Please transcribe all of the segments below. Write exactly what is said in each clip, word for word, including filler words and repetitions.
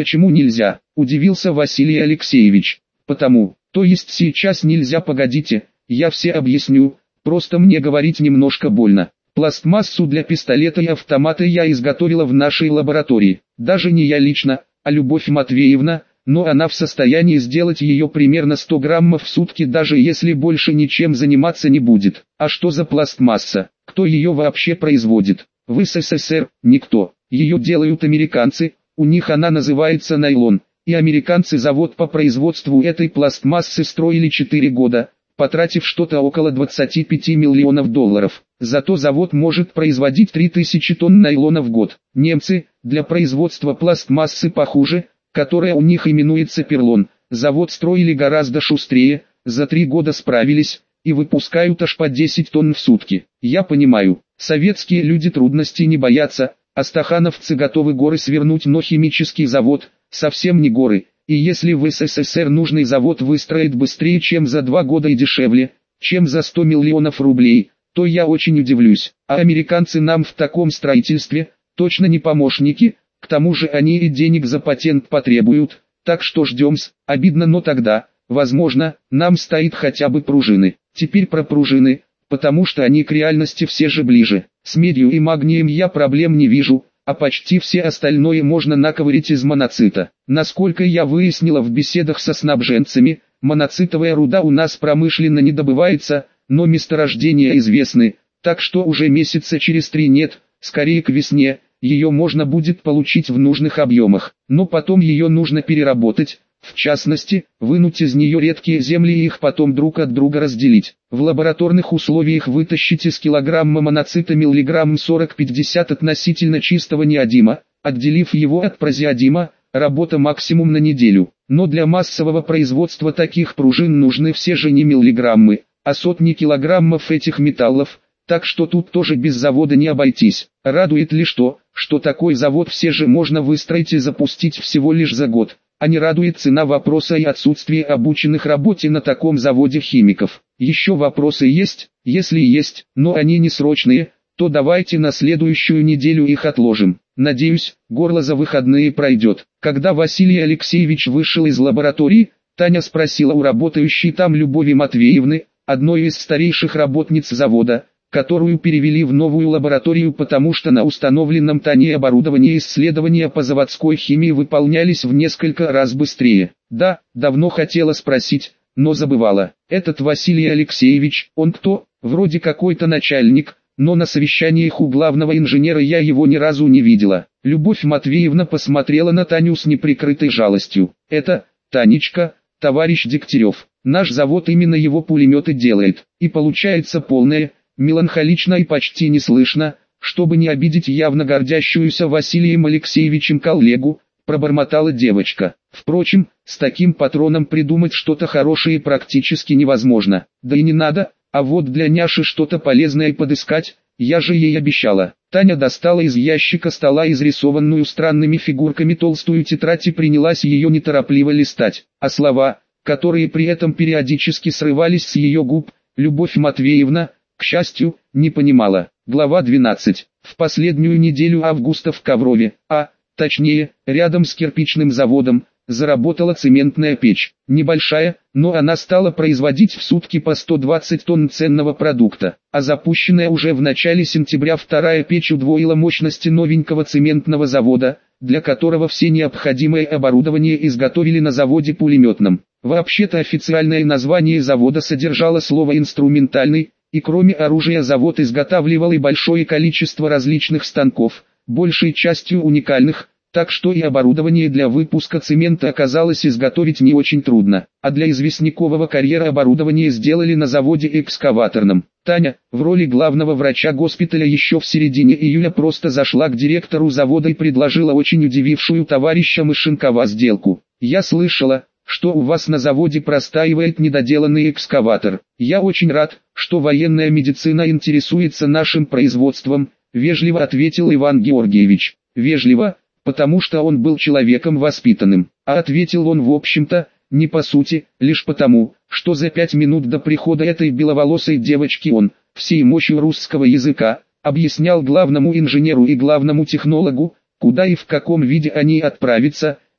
Почему нельзя? Удивился Василий Алексеевич. Потому, то есть сейчас нельзя, погодите, я все объясню, просто мне говорить немножко больно. Пластмассу для пистолета и автомата я изготовила в нашей лаборатории. Даже не я лично, а Любовь Матвеевна, но она в состоянии сделать ее примерно сто граммов в сутки, даже если больше ничем заниматься не будет. А что за пластмасса? Кто ее вообще производит? В СССР никто. Ее делают американцы, у них она называется найлон. И американцы завод по производству этой пластмассы строили четыре года, потратив что-то около двадцати пяти миллионов долларов. Зато завод может производить три тысячи тонн найлона в год. Немцы, для производства пластмассы похуже, которая у них именуется перлон, завод строили гораздо шустрее, за три года справились, и выпускают аж по десять тонн в сутки. Я понимаю, советские люди трудностей не боятся, астахановцы готовы горы свернуть, но химический завод – совсем не горы, и если в СССР нужный завод выстроит быстрее, чем за два года, и дешевле, чем за сто миллионов рублей, то я очень удивлюсь. А американцы нам в таком строительстве точно не помощники, к тому же они и денег за патент потребуют, так что ждем-с. Обидно, но тогда, возможно, нам стоит хотя бы пружины. Теперь про пружины, потому что они к реальности все же ближе. С медью и магнием я проблем не вижу, а почти все остальное можно наковырять из моноцита. Насколько я выяснила в беседах со снабженцами, моноцитовая руда у нас промышленно не добывается, но месторождения известны, так что уже месяца через три нет, скорее к весне, ее можно будет получить в нужных объемах, но потом ее нужно переработать, в частности, вынуть из нее редкие земли и их потом друг от друга разделить. В лабораторных условиях вытащить из килограмма моноцита миллиграмм сорок-пятьдесят относительно чистого неодима, отделив его от прозиодима, работа максимум на неделю. Но для массового производства таких пружин нужны все же не миллиграммы, а сотни килограммов этих металлов, так что тут тоже без завода не обойтись. Радует лишь то, что такой завод все же можно выстроить и запустить всего лишь за год. А не радует цена вопроса и отсутствие обученных работе на таком заводе химиков. Еще вопросы есть? Если есть, но они не срочные, то давайте на следующую неделю их отложим. Надеюсь, горло за выходные пройдет. Когда Василий Алексеевич вышел из лаборатории, Таня спросила у работающей там Любови Матвеевны, одной из старейших работниц завода, которую перевели в новую лабораторию, потому что на установленном Таней оборудовании исследования по заводской химии выполнялись в несколько раз быстрее. Да, давно хотела спросить, но забывала. Этот Василий Алексеевич, он кто? Вроде какой-то начальник, но на совещаниях у главного инженера я его ни разу не видела. Любовь Матвеевна посмотрела на Таню с неприкрытой жалостью. Это, Танечка, товарищ Дегтярев. Наш завод именно его пулеметы делает. И получается полное, меланхолично и почти не слышно, чтобы не обидеть явно гордящуюся Василием Алексеевичем коллегу, пробормотала девочка. Впрочем, с таким патроном придумать что-то хорошее практически невозможно. Да и не надо, а вот для няши что-то полезное подыскать, я же ей обещала. Таня достала из ящика стола изрисованную странными фигурками толстую тетрадь и принялась ее неторопливо листать, а слова, которые при этом периодически срывались с ее губ, Любовь Матвеевна, к счастью, не понимала. Глава двенадцать. В последнюю неделю августа в Коврове, а, точнее, рядом с кирпичным заводом, заработала цементная печь. Небольшая, но она стала производить в сутки по сто двадцать тонн ценного продукта. А запущенная уже в начале сентября вторая печь удвоила мощности новенького цементного завода, для которого все необходимое оборудование изготовили на заводе пулеметном. Вообще-то официальное название завода содержало слово «инструментальный», и кроме оружия завод изготавливал и большое количество различных станков, большей частью уникальных, так что и оборудование для выпуска цемента оказалось изготовить не очень трудно. А для известнякового карьера оборудование сделали на заводе экскаваторном. Таня, в роли главного врача госпиталя, еще в середине июля просто зашла к директору завода и предложила очень удивившую товарища Мышенкова сделку. «Я слышала, что у вас на заводе простаивает недоделанный экскаватор. Я очень рад, что военная медицина интересуется нашим производством», — вежливо ответил Иван Георгиевич. Вежливо, потому что он был человеком воспитанным. А ответил он, в общем-то, не по сути, лишь потому, что за пять минут до прихода этой беловолосой девочки он, всей мощью русского языка, объяснял главному инженеру и главному технологу, куда и в каком виде они отправятся,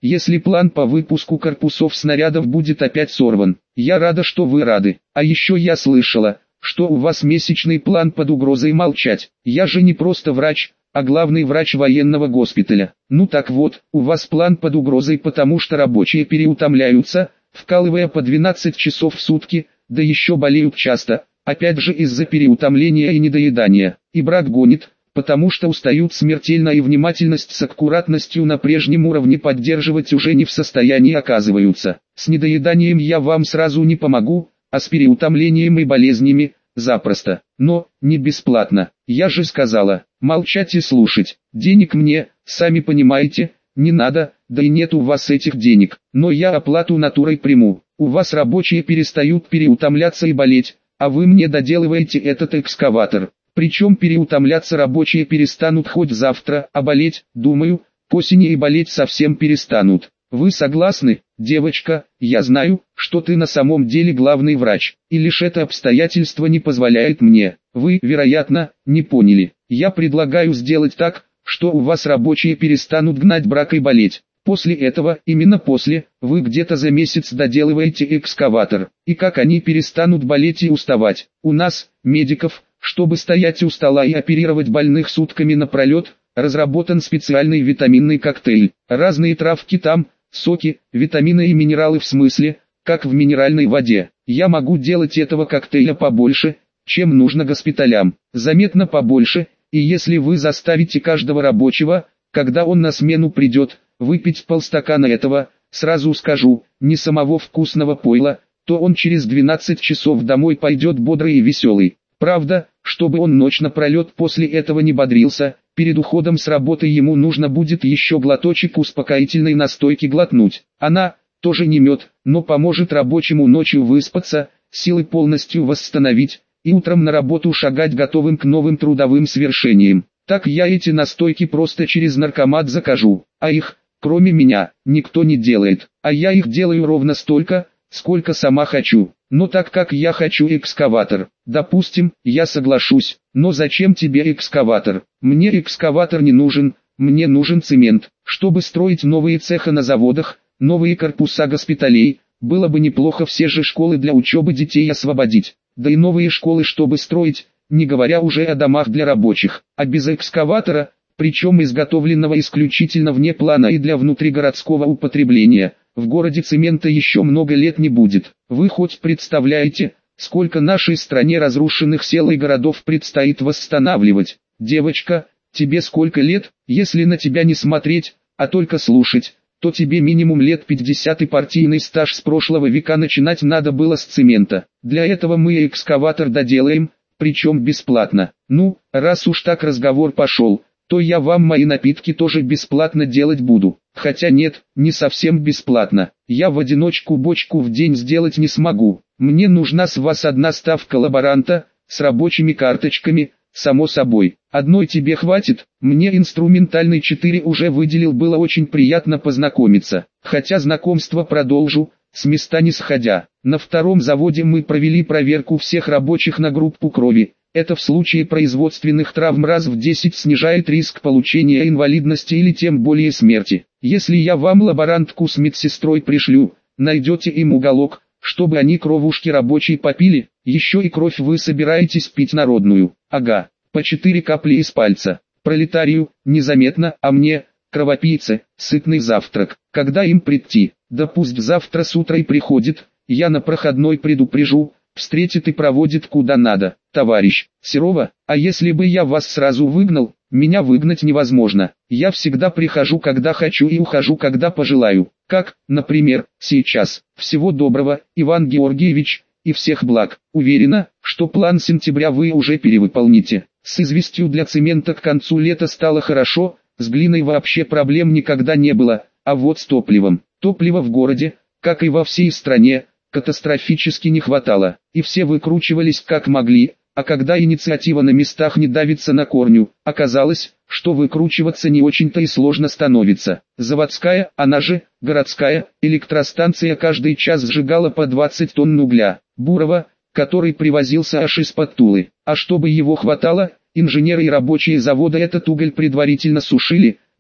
если план по выпуску корпусов снарядов будет опять сорван. Я рада, что вы рады. А еще я слышала, что у вас месячный план под угрозой молчать. Я же не просто врач, а главный врач военного госпиталя. Ну так вот, у вас план под угрозой, потому что рабочие переутомляются, вкалывая по двенадцать часов в сутки, да еще болеют часто, опять же из-за переутомления и недоедания. И брак гонит, потому что устают смертельно и внимательность с аккуратностью на прежнем уровне поддерживать уже не в состоянии оказываются. С недоеданием я вам сразу не помогу, а с переутомлением и болезнями – запросто. Но, не бесплатно. Я же сказала, молчать и слушать. Денег мне, сами понимаете, не надо, да и нет у вас этих денег. Но я оплату натурой приму. У вас рабочие перестают переутомляться и болеть, а вы мне доделываете этот экскаватор. Причем переутомляться рабочие перестанут хоть завтра, а болеть, думаю, к осени и болеть совсем перестанут. Вы согласны, девочка? Я знаю, что ты на самом деле главный врач, и лишь это обстоятельство не позволяет мне. Вы, вероятно, не поняли. Я предлагаю сделать так, что у вас рабочие перестанут гнать брак и болеть. После этого, именно после, вы где-то за месяц доделываете экскаватор. И как они перестанут болеть и уставать? У нас, медиков, чтобы стоять у стола и оперировать больных сутками напролет, разработан специальный витаминный коктейль. Разные травки там, соки, витамины и минералы в смысле, как в минеральной воде. Я могу делать этого коктейля побольше, чем нужно госпиталям. Заметно побольше, и если вы заставите каждого рабочего, когда он на смену придет, выпить полстакана этого, сразу скажу, не самого вкусного пойла, то он через двенадцать часов домой пойдет бодрый и веселый. Правда, чтобы он ночь напролет после этого не бодрился, перед уходом с работы ему нужно будет еще глоточек успокоительной настойки глотнуть. Она, тоже не мед, но поможет рабочему ночью выспаться, силы полностью восстановить, и утром на работу шагать готовым к новым трудовым свершениям. Так я эти настойки просто через наркомат закажу, а их, кроме меня, никто не делает, а я их делаю ровно столько, сколько сама хочу. Но так как я хочу экскаватор, допустим, я соглашусь, но зачем тебе экскаватор? Мне экскаватор не нужен, мне нужен цемент, чтобы строить новые цеха на заводах, новые корпуса госпиталей, было бы неплохо все же школы для учебы детей освободить, да и новые школы чтобы строить, не говоря уже о домах для рабочих, а без экскаватора, причем изготовленного исключительно вне плана и для внутригородского употребления, в городе цемента еще много лет не будет. Вы хоть представляете, сколько нашей стране разрушенных сел и городов предстоит восстанавливать? Девочка, тебе сколько лет? Если на тебя не смотреть, а только слушать, то тебе минимум лет пятьдесят и партийный стаж с прошлого века начинать надо было с цемента. Для этого мы экскаватор доделаем, причем бесплатно. Ну, раз уж так разговор пошел, то я вам мои напитки тоже бесплатно делать буду. Хотя нет, не совсем бесплатно. Я в одиночку бочку в день сделать не смогу. Мне нужна с вас одна ставка лаборанта, с рабочими карточками, само собой. Одной тебе хватит, мне инструментальный четыре уже выделил, было очень приятно познакомиться. Хотя знакомство продолжу, с места не сходя. На втором заводе мы провели проверку всех рабочих на группу крови. Это в случае производственных травм раз в десять снижает риск получения инвалидности или тем более смерти. Если я вам лаборантку с медсестрой пришлю, найдете им уголок, чтобы они кровушки рабочей попили, еще и кровь вы собираетесь пить народную. Ага, по четыре капли из пальца. Пролетарию, незаметно, а мне, кровопийце, сытный завтрак. Когда им прийти? Да пусть завтра с утра и приходит, я на проходной предупрежу, встретит и проводит куда надо. Товарищ Серова, а если бы я вас сразу выгнал? Меня выгнать невозможно. Я всегда прихожу когда хочу и ухожу когда пожелаю. Как, например, сейчас. Всего доброго, Иван Георгиевич, и всех благ. Уверена, что план сентября вы уже перевыполните. С известью для цемента к концу лета стало хорошо, с глиной вообще проблем никогда не было, а вот с топливом. Топлива в городе, как и во всей стране, катастрофически не хватало, и все выкручивались как могли, а когда инициатива на местах не давится на корню, оказалось, что выкручиваться не очень-то и сложно становится. Заводская, она же, городская, электростанция каждый час сжигала по двадцать тонн угля, бурого, который привозился аж из-под Тулы. А чтобы его хватало, инженеры и рабочие завода этот уголь предварительно сушили,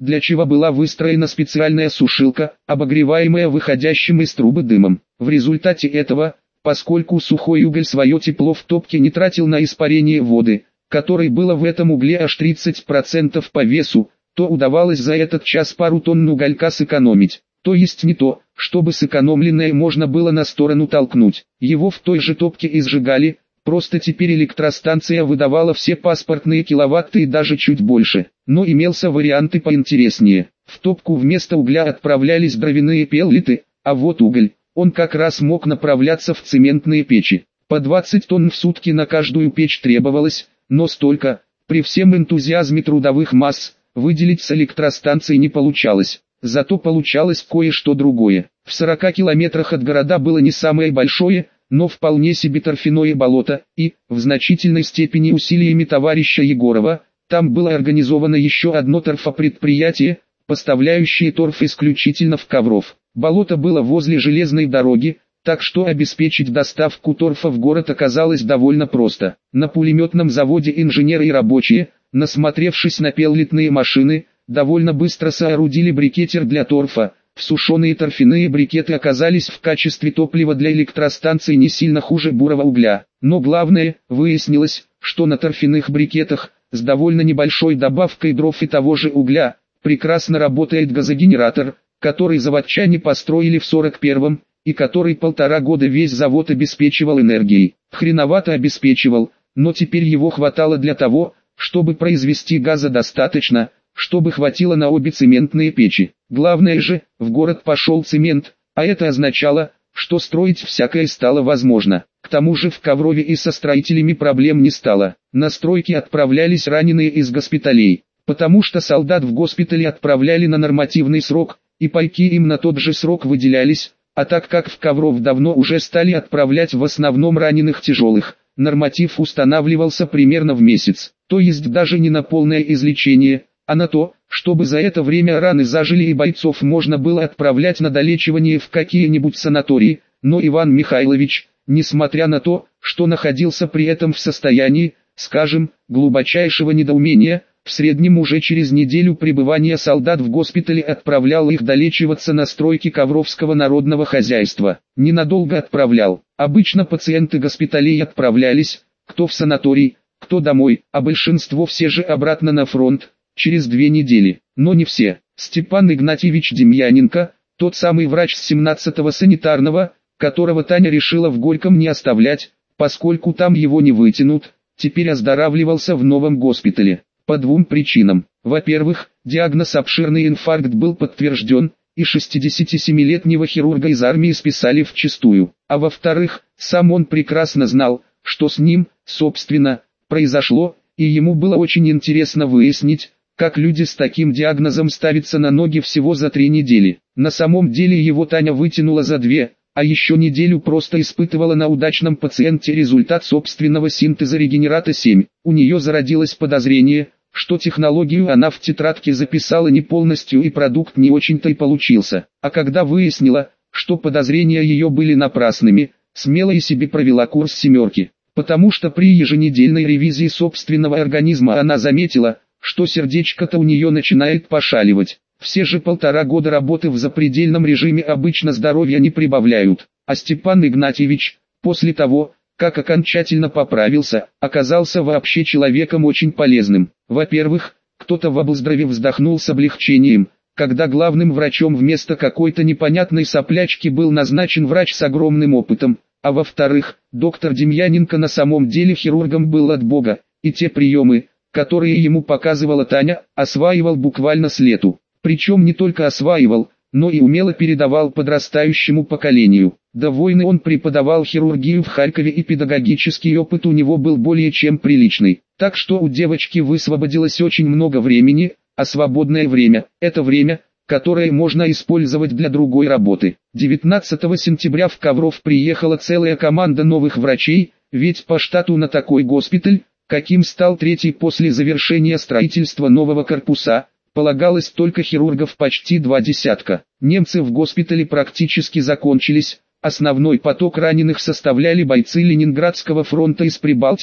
для чего была выстроена специальная сушилка, обогреваемая выходящим из трубы дымом. В результате этого, поскольку сухой уголь свое тепло в топке не тратил на испарение воды, которой было в этом угле аж тридцать процентов по весу, то удавалось за этот час пару тонн уголька сэкономить. То есть не то, чтобы сэкономленное можно было на сторону толкнуть. Его в той же топке и сжигали, просто теперь электростанция выдавала все паспортные киловатты и даже чуть больше. Но имелся вариант и поинтереснее. В топку вместо угля отправлялись дровяные пеллеты, а вот уголь, он как раз мог направляться в цементные печи. По двадцать тонн в сутки на каждую печь требовалось, но столько, при всем энтузиазме трудовых масс, выделить с электростанции не получалось. Зато получалось кое-что другое. В сорока километрах от города было не самое большое, но вполне себе торфяное болото, и, в значительной степени усилиями товарища Егорова, там было организовано еще одно торфопредприятие, поставляющее торф исключительно в Ковров. Болото было возле железной дороги, так что обеспечить доставку торфа в город оказалось довольно просто. На пулеметном заводе инженеры и рабочие, насмотревшись на пеллетные машины, довольно быстро соорудили брикетер для торфа. Сушеные торфяные брикеты оказались в качестве топлива для электростанций не сильно хуже бурого угля. Но главное, выяснилось, что на торфяных брикетах, с довольно небольшой добавкой дров и того же угля, прекрасно работает газогенератор, который заводчане построили в сорок первом, и который полтора года весь завод обеспечивал энергией. Хреновато обеспечивал, но теперь его хватало для того, чтобы произвести газа достаточно, чтобы хватило на обе цементные печи. Главное же, в город пошел цемент, а это означало, что строить всякое стало возможно. К тому же в Коврове и со строителями проблем не стало. На стройки отправлялись раненые из госпиталей, потому что солдат в госпитале отправляли на нормативный срок, и пайки им на тот же срок выделялись, а так как в Ковров давно уже стали отправлять в основном раненых тяжелых, норматив устанавливался примерно в месяц, то есть даже не на полное излечение, а на то, чтобы за это время раны зажили и бойцов можно было отправлять на долечивание в какие-нибудь санатории, но Иван Михайлович, несмотря на то, что находился при этом в состоянии, скажем, глубочайшего недоумения, в среднем уже через неделю пребывания солдат в госпитале отправлял их долечиваться на стройки Ковровского народного хозяйства. Ненадолго отправлял. Обычно пациенты госпиталей отправлялись, кто в санаторий, кто домой, а большинство все же обратно на фронт, через две недели. Но не все. Степан Игнатьевич Демьяненко, тот самый врач с семнадцатого санитарного, которого Таня решила в Горьком не оставлять, поскольку там его не вытянут, теперь оздоравливался в новом госпитале. По двум причинам. Во-первых, диагноз обширный инфаркт был подтвержден, и шестидесятисемилетнего хирурга из армии списали вчистую. А во-вторых, сам он прекрасно знал, что с ним, собственно, произошло, и ему было очень интересно выяснить, как люди с таким диагнозом ставятся на ноги всего за три недели. На самом деле его Таня вытянула за две, а еще неделю просто испытывала на удачном пациенте результат собственного синтеза регенерата семь. У нее зародилось подозрение, что технологию она в тетрадке записала не полностью и продукт не очень-то и получился. А когда выяснила, что подозрения ее были напрасными, смело и себе провела курс семерки. Потому что при еженедельной ревизии собственного организма она заметила, что сердечко-то у нее начинает пошаливать. Все же полтора года работы в запредельном режиме обычно здоровья не прибавляют. А Степан Игнатьевич, после того, как окончательно поправился, оказался вообще человеком очень полезным. Во-первых, кто-то в облздраве вздохнул с облегчением, когда главным врачом вместо какой-то непонятной соплячки был назначен врач с огромным опытом. А во-вторых, доктор Демьяненко на самом деле хирургом был от Бога, и те приемы, которые ему показывала Таня, осваивал буквально с лету. Причем не только осваивал, но и умело передавал подрастающему поколению. До войны он преподавал хирургию в Харькове, и педагогический опыт у него был более чем приличный. Так что у девочки высвободилось очень много времени, а свободное время – это время, которое можно использовать для другой работы. девятнадцатого сентября в Ковров приехала целая команда новых врачей, ведь по штату на такой госпиталь, каким стал третий после завершения строительства нового корпуса, полагалось только хирургов почти два десятка. Немцы в госпитале практически закончились, основной поток раненых составляли бойцы Ленинградского фронта из Прибалтики,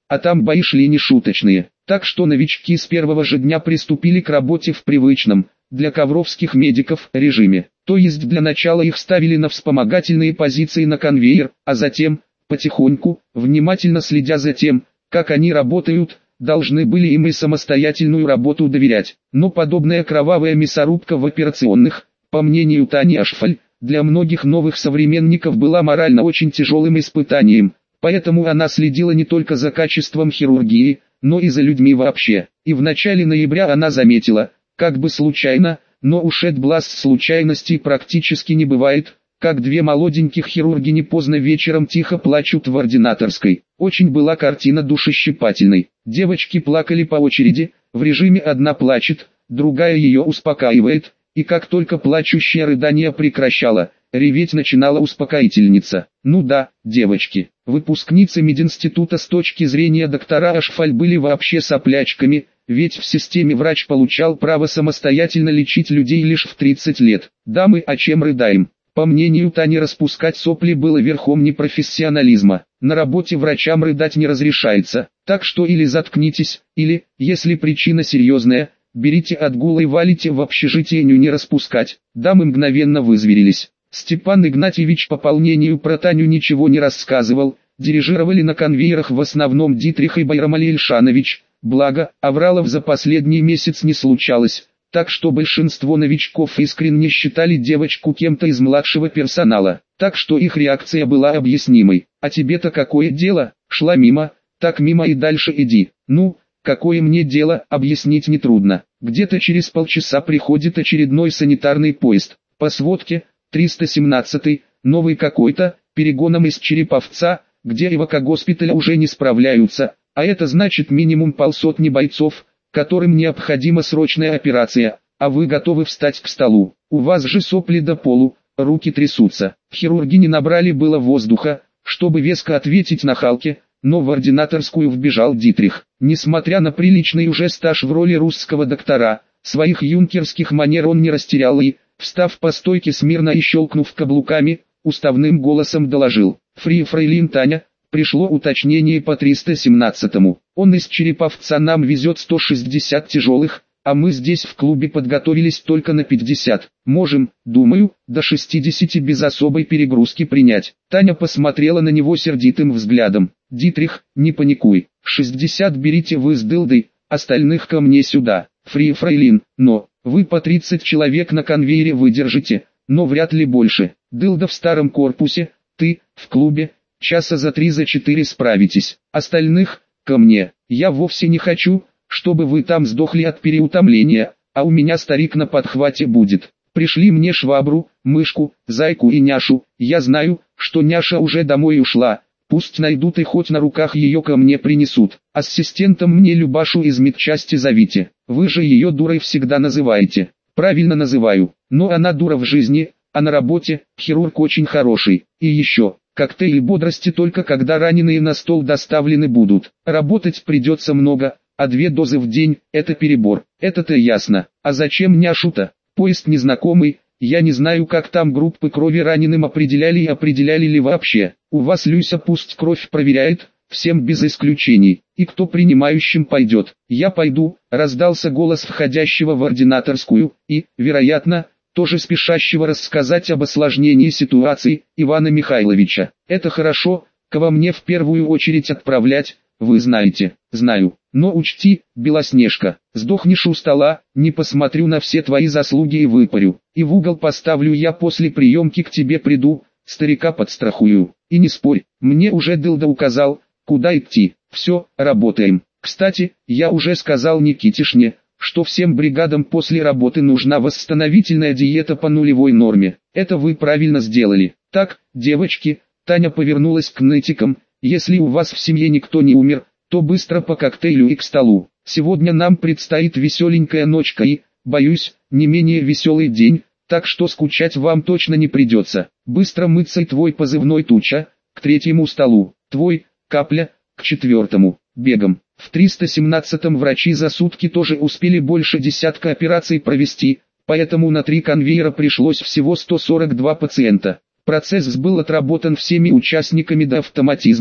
а там бои шли нешуточные. Так что новички с первого же дня приступили к работе в привычном, для ковровских медиков, режиме. То есть для начала их ставили на вспомогательные позиции на конвейер, а затем, потихоньку, внимательно следя за тем, как они работают, должны были им и самостоятельную работу доверять. Но подобная кровавая мясорубка в операционных, по мнению Тани Ашфаль, для многих новых современников была морально очень тяжелым испытанием, поэтому она следила не только за качеством хирургии, но и за людьми вообще. И в начале ноября она заметила, как бы случайно, но у Шетбласт случайностей практически не бывает, как две молоденьких хирургини поздно вечером тихо плачут в ординаторской. Очень была картина душещипательной. Девочки плакали по очереди, в режиме одна плачет, другая ее успокаивает, и как только плачущее рыдание прекращало, реветь начинала успокоительница. Ну да, девочки, выпускницы мединститута с точки зрения доктора Ашфаль были вообще соплячками, ведь в системе врач получал право самостоятельно лечить людей лишь в тридцать лет. Дамы, о чем рыдаем? По мнению Тани, распускать сопли было верхом непрофессионализма. На работе врачам рыдать не разрешается, так что или заткнитесь, или, если причина серьезная, берите отгул и валите в общежитие, не распускать. Дамы мгновенно вызверились. Степан Игнатьевич по полнению про Таню ничего не рассказывал, дирижировали на конвейерах в основном Дитрих и Байрамали Ильшанович, благо, авралов за последний месяц не случалось, так что большинство новичков искренне считали девочку кем-то из младшего персонала, так что их реакция была объяснимой. А тебе-то какое дело? Шла мимо, так мимо и дальше иди. Ну, какое мне дело, объяснить нетрудно. Где-то через полчаса приходит очередной санитарный поезд, по сводке, триста семнадцатый, новый какой-то, перегоном из Череповца, где эвакогоспиталя уже не справляются, а это значит минимум полсотни бойцов, которым необходима срочная операция, а вы готовы встать к столу. У вас же сопли до полу, руки трясутся. Хирурги не набрали было воздуха, чтобы веско ответить нахалке, но в ординаторскую вбежал Дитрих. Несмотря на приличный уже стаж в роли русского доктора, своих юнкерских манер он не растерял и, встав по стойке смирно и щелкнув каблуками, уставным голосом доложил: «Фри фрейлин Таня, пришло уточнение по триста семнадцатому. Он из Череповца нам везет сто шестьдесят тяжелых, а мы здесь в клубе подготовились только на пятьдесят. Можем, думаю, до шестидесяти без особой перегрузки принять». Таня посмотрела на него сердитым взглядом. «Дитрих, не паникуй, шестьдесят берите вы с дылдой, остальных ко мне сюда. Фри фрейлин, но, вы по тридцать человек на конвейере выдержите, но вряд ли больше. Дылда в старом корпусе, ты, в клубе, часа за три за четыре справитесь. Остальных, ко мне. Я вовсе не хочу, чтобы вы там сдохли от переутомления, а у меня старик на подхвате будет. Пришли мне швабру, мышку, зайку и няшу. Я знаю, что няша уже домой ушла. Пусть найдут и хоть на руках ее ко мне принесут. Ассистентом мне Любашу из медчасти зовите. Вы же ее дурой всегда называете». «Правильно называю, но она дура в жизни, а на работе хирург очень хороший. И еще, коктейль бодрости только когда раненые на стол доставлены будут. Работать придется много, а две дозы в день – это перебор. Это-то ясно. А зачем няшу-то? Поезд незнакомый, я не знаю, как там группы крови раненым определяли и определяли ли вообще. У вас Люся пусть кровь проверяет, всем без исключений. И кто принимающим пойдет?» «Я пойду», – раздался голос входящего в ординаторскую, и, вероятно, тоже спешащего рассказать об осложнении ситуации, Ивана Михайловича. «Это хорошо, кого мне в первую очередь отправлять, вы знаете». «Знаю, но учти, Белоснежка, сдохнешь у стола, не посмотрю на все твои заслуги и выпарю, и в угол поставлю я после приемки к тебе приду, старика подстрахую. И не спорь, мне уже дылда указал, куда идти. Все, работаем. Кстати, я уже сказал Никитишне, что всем бригадам после работы нужна восстановительная диета по нулевой норме. Это вы правильно сделали. Так, девочки», Таня повернулась к нытикам, «если у вас в семье никто не умер, то быстро по коктейлю и к столу. Сегодня нам предстоит веселенькая ночка и, боюсь, не менее веселый день, так что скучать вам точно не придется. Быстро мыться и твой позывной Туча, к третьему столу, твой, Капля, к четвертому, бегом». В триста семнадцатом врачи за сутки тоже успели больше десятка операций провести, поэтому на три конвейера пришлось всего сто сорок два пациента. Процесс был отработан всеми участниками до автоматизма,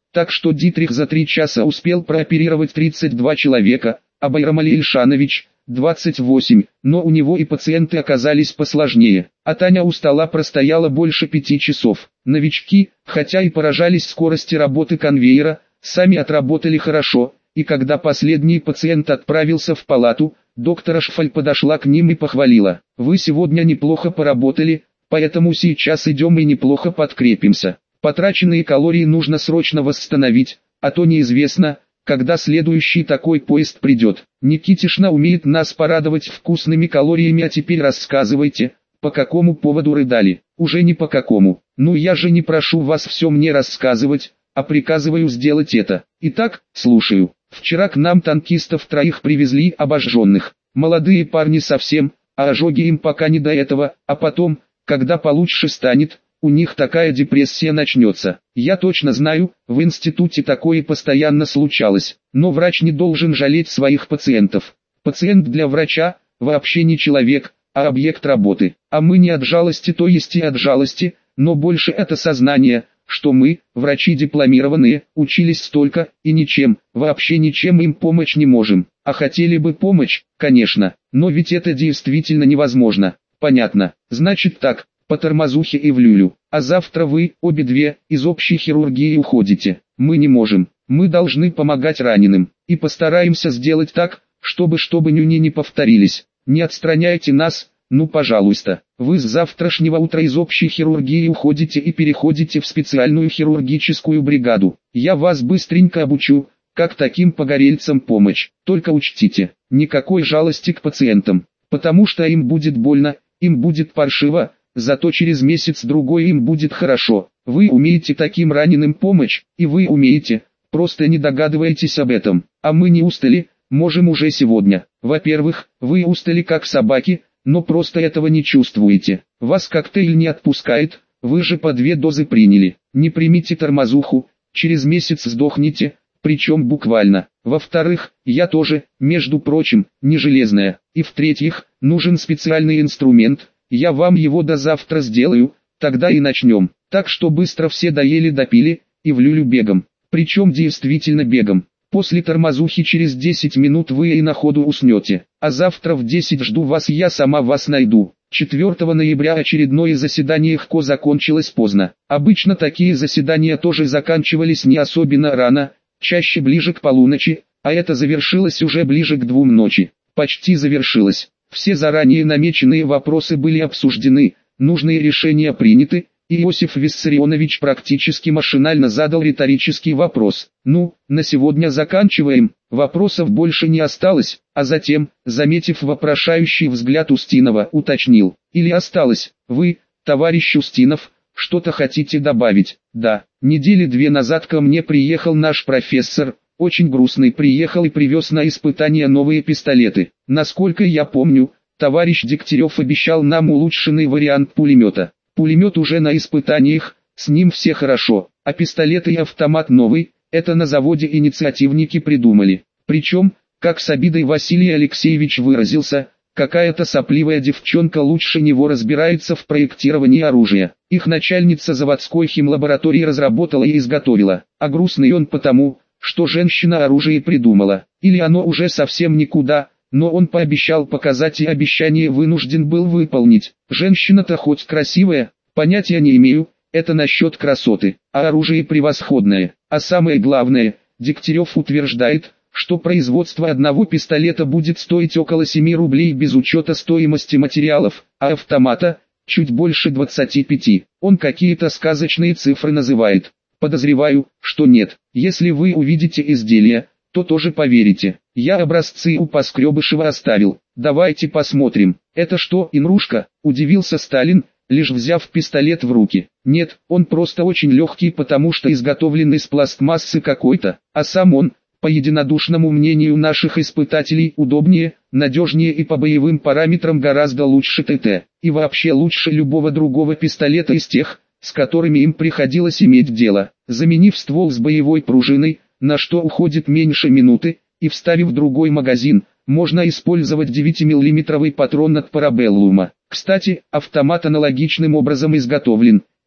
так что Дитрих за три часа успел прооперировать тридцать два человека, а Байрамали Ильшанович – двадцать восемь, но у него и пациенты оказались посложнее. А Таня у стола простояла больше пяти часов. Новички, хотя и поражались скорости работы конвейера, сами отработали хорошо, и когда последний пациент отправился в палату, доктор Шфаль подошла к ним и похвалила: «Вы сегодня неплохо поработали, поэтому сейчас идем и неплохо подкрепимся. Потраченные калории нужно срочно восстановить, а то неизвестно, когда следующий такой поезд придет. Никитишна умеет нас порадовать вкусными калориями, а теперь рассказывайте, по какому поводу рыдали?» «Уже не по какому. Ну я же не прошу вас все мне рассказывать, а приказываю сделать это. Итак, слушаю. Вчера к нам танкистов троих привезли обожженных. Молодые парни совсем, а ожоги им пока не до этого, а потом, когда получше станет, у них такая депрессия начнется. Я точно знаю, в институте такое постоянно случалось, но врач не должен жалеть своих пациентов. Пациент для врача вообще не человек, а объект работы. А мы не от жалости, то есть и от жалости, но больше это сознание, что мы, врачи дипломированные, учились столько, и ничем, вообще ничем им помочь не можем. А хотели бы помочь, конечно, но ведь это действительно невозможно. Понятно, значит так. По тормозухе и в люлю, а завтра вы, обе две, из общей хирургии уходите. Мы не можем, мы должны помогать раненым, и постараемся сделать так, чтобы чтобы нюни не повторились. Не отстраняйте нас, ну пожалуйста. Вы с завтрашнего утра из общей хирургии уходите и переходите в специальную хирургическую бригаду. Я вас быстренько обучу, как таким погорельцам помочь. Только учтите, никакой жалости к пациентам, потому что им будет больно, им будет паршиво. Зато через месяц-другой им будет хорошо. Вы умеете таким раненым помочь, и вы умеете, просто не догадываетесь об этом. А мы не устали, можем уже сегодня. Во-первых, вы устали как собаки, но просто этого не чувствуете. Вас коктейль не отпускает, вы же по две дозы приняли. Не примите тормозуху, через месяц сдохнете, причем буквально. Во-вторых, я тоже, между прочим, не железная. И в-третьих, нужен специальный инструмент. Я вам его до завтра сделаю, тогда и начнем. Так что быстро все доели-допили, и в люлю бегом. Причем действительно бегом. После тормозухи через десять минут вы и на ходу уснете. А завтра в десять жду вас, я сама вас найду. четвёртого ноября очередное заседание ХКО закончилось поздно. Обычно такие заседания тоже заканчивались не особенно рано, чаще ближе к полуночи, а это завершилось уже ближе к двум ночи. Почти завершилось. Все заранее намеченные вопросы были обсуждены, нужные решения приняты, и Иосиф Виссарионович практически машинально задал риторический вопрос. «Ну, на сегодня заканчиваем», вопросов больше не осталось, а затем, заметив вопрошающий взгляд Устинова, уточнил: «Или осталось, вы, товарищ Устинов, что-то хотите добавить?» «Да, недели две назад ко мне приехал наш профессор, очень грустный, приехал и привез на испытания новые пистолеты. Насколько я помню, товарищ Дегтярев обещал нам улучшенный вариант пулемета. Пулемет уже на испытаниях, с ним все хорошо, а пистолет и автомат новый, это на заводе инициативники придумали. Причем, как с обидой Василий Алексеевич выразился, какая-то сопливая девчонка лучше него разбирается в проектировании оружия. Их начальница заводской химлаборатории разработала и изготовила, а грустный он потому, что женщина оружие придумала, или оно уже совсем никуда, но он пообещал показать и обещание вынужден был выполнить. Женщина-то хоть красивая, понятия не имею, это насчет красоты, а оружие превосходное. А самое главное, Дегтярев утверждает, что производство одного пистолета будет стоить около семи рублей без учета стоимости материалов, а автомата – чуть больше двадцати пяти. Он какие-то сказочные цифры называет. Подозреваю, что нет. Если вы увидите изделие, то тоже поверите. Я образцы у Поскребышева оставил. Давайте посмотрим. Это что, инрушка? Удивился Сталин, лишь взяв пистолет в руки. Нет, он просто очень легкий, потому что изготовлен из пластмассы какой-то, а сам он, по единодушному мнению наших испытателей, удобнее, надежнее и по боевым параметрам гораздо лучше ТТ. И вообще лучше любого другого пистолета из тех, с которыми им приходилось иметь дело. Заменив ствол с боевой пружиной, на что уходит меньше минуты, и вставив другой магазин, можно использовать девятимиллиметровый патрон от парабеллума. Кстати, автомат аналогичным образом изготовлен,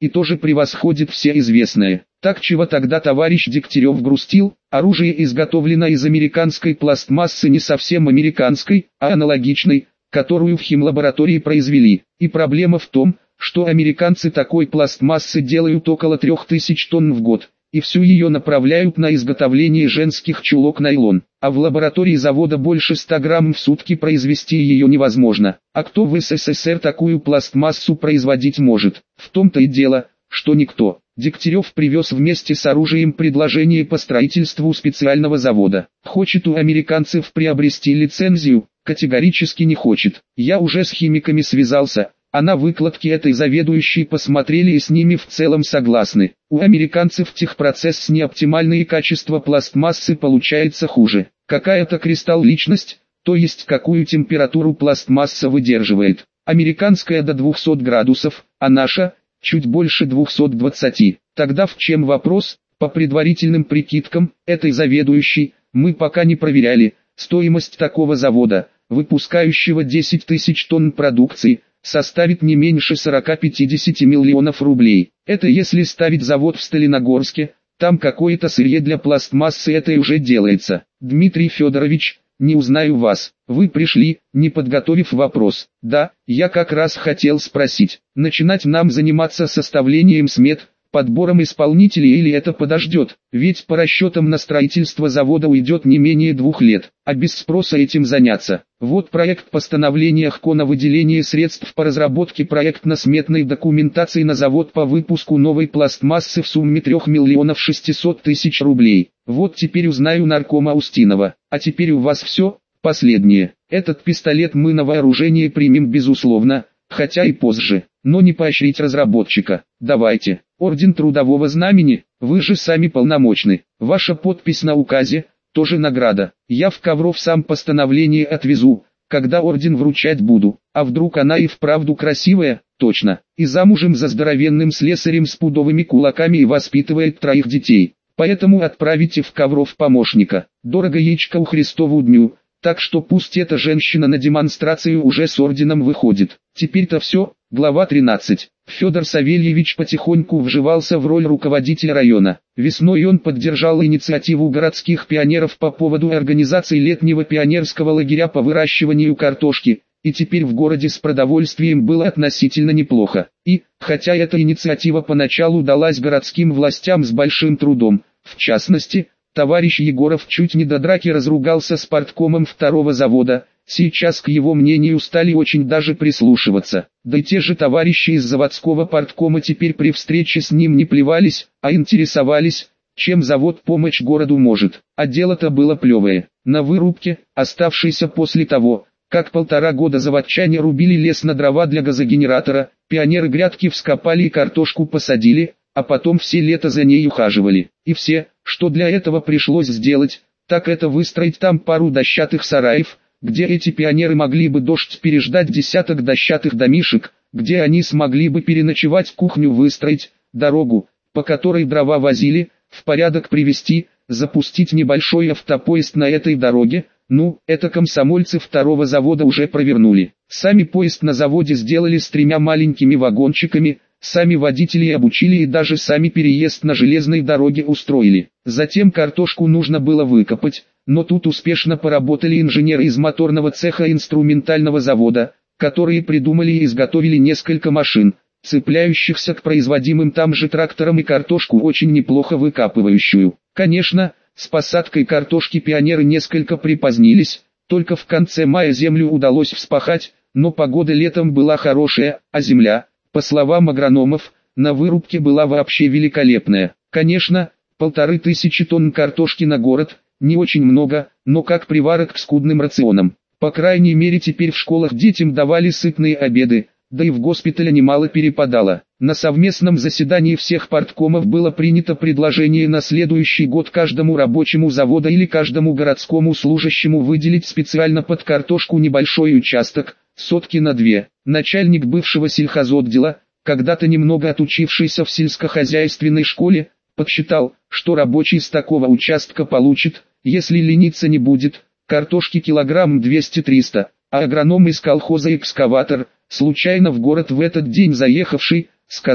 и тоже превосходит все известное. Так чего тогда товарищ Дегтярев грустил, оружие изготовлено из американской пластмассы, не совсем американской, а аналогичной, которую в химлаборатории произвели. И проблема в том, что американцы такой пластмассы делают около трех тысяч тонн в год, и всю ее направляют на изготовление женских чулок найлон, а в лаборатории завода больше ста грамм в сутки произвести ее невозможно. А кто в СССР такую пластмассу производить может? В том-то и дело, что никто. Дегтярев привез вместе с оружием предложение по строительству специального завода. Хочет у американцев приобрести лицензию? Категорически не хочет. Я уже с химиками связался, а на выкладки этой заведующей посмотрели и с ними в целом согласны. У американцев техпроцесс неоптимальный и качество пластмассы получается хуже. Какая-то кристалличность, то есть какую температуру пластмасса выдерживает. Американская до двухсот градусов, а наша – чуть больше двухсот двадцати. Тогда в чем вопрос? По предварительным прикидкам этой заведующей, мы пока не проверяли, стоимость такого завода, выпускающего десять тысяч тонн продукции, составит не меньше сорока-пятидесяти миллионов рублей. Это если ставить завод в Сталиногорске, там какое-то сырье для пластмассы это уже делается. Дмитрий Федорович, не узнаю вас, вы пришли, не подготовив вопрос. Да, я как раз хотел спросить, начинать нам заниматься составлением смет, подбором исполнителей или это подождет, ведь по расчетам на строительство завода уйдет не менее двух лет, а без спроса этим заняться. Вот проект постановления ХКО на выделение средств по разработке проектно-сметной документации на завод по выпуску новой пластмассы в сумме трёх миллионов шестисот тысяч рублей. Вот теперь узнаю наркома Устинова. А теперь у вас все? Последнее. Этот пистолет мы на вооружение примем безусловно, хотя и позже, но не поощрить разработчика. Давайте. Орден Трудового Знамени, вы же сами полномочны. Ваша подпись на указе, тоже награда. Я в Ковров сам постановление отвезу, когда орден вручать буду. А вдруг она и вправду красивая? Точно. И замужем за здоровенным слесарем с пудовыми кулаками и воспитывает троих детей. Поэтому отправите в Ковров помощника. Дорого яичко у Христову дню. Так что пусть эта женщина на демонстрацию уже с орденом выходит. Теперь-то все. Глава тринадцать. Федор Савельевич потихоньку вживался в роль руководителя района. Весной он поддержал инициативу городских пионеров по поводу организации летнего пионерского лагеря по выращиванию картошки, и теперь в городе с продовольствием было относительно неплохо. И, хотя эта инициатива поначалу далась городским властям с большим трудом, в частности, товарищ Егоров чуть не до драки разругался с парткомом второго завода, сейчас к его мнению стали очень даже прислушиваться. Да и те же товарищи из заводского парткома теперь при встрече с ним не плевались, а интересовались, чем завод помочь городу может. А дело-то было плевое. На вырубке, оставшейся после того, как полтора года заводчане рубили лес на дрова для газогенератора, пионеры грядки вскопали и картошку посадили, а потом все лето за ней ухаживали. И все, что для этого пришлось сделать, так это выстроить там пару дощатых сараев, где эти пионеры могли бы дождь переждать, десяток дощатых домишек, где они смогли бы переночевать, кухню выстроить, дорогу, по которой дрова возили, в порядок привести, запустить небольшой автопоезд на этой дороге. Ну, это комсомольцы второго завода уже провернули. Сами поезд на заводе сделали с тремя маленькими вагончиками, сами водителей обучили и даже сами переезд на железной дороге устроили. Затем картошку нужно было выкопать, но тут успешно поработали инженеры из моторного цеха инструментального завода, которые придумали и изготовили несколько машин, цепляющихся к производимым там же тракторам и картошку очень неплохо выкапывающую. Конечно, с посадкой картошки пионеры несколько припозднились, только в конце мая землю удалось вспахать, но погода летом была хорошая, а земля, по словам агрономов, на вырубке была вообще великолепная. Конечно, полторы тысячи тонн картошки на город, не очень много, но как приварок к скудным рационам. По крайней мере теперь в школах детям давали сытные обеды, да и в госпитале немало перепадало. На совместном заседании всех парткомов было принято предложение на следующий год каждому рабочему завода или каждому городскому служащему выделить специально под картошку небольшой участок, сотки на две. Начальник бывшего сельхозотдела, когда-то немного отучившийся в сельскохозяйственной школе, подсчитал, что рабочий с такого участка получит, если лениться не будет, картошки килограмм двести-триста, а агроном из колхоза «Экскаватор», случайно в город в этот день заехавший, сказал,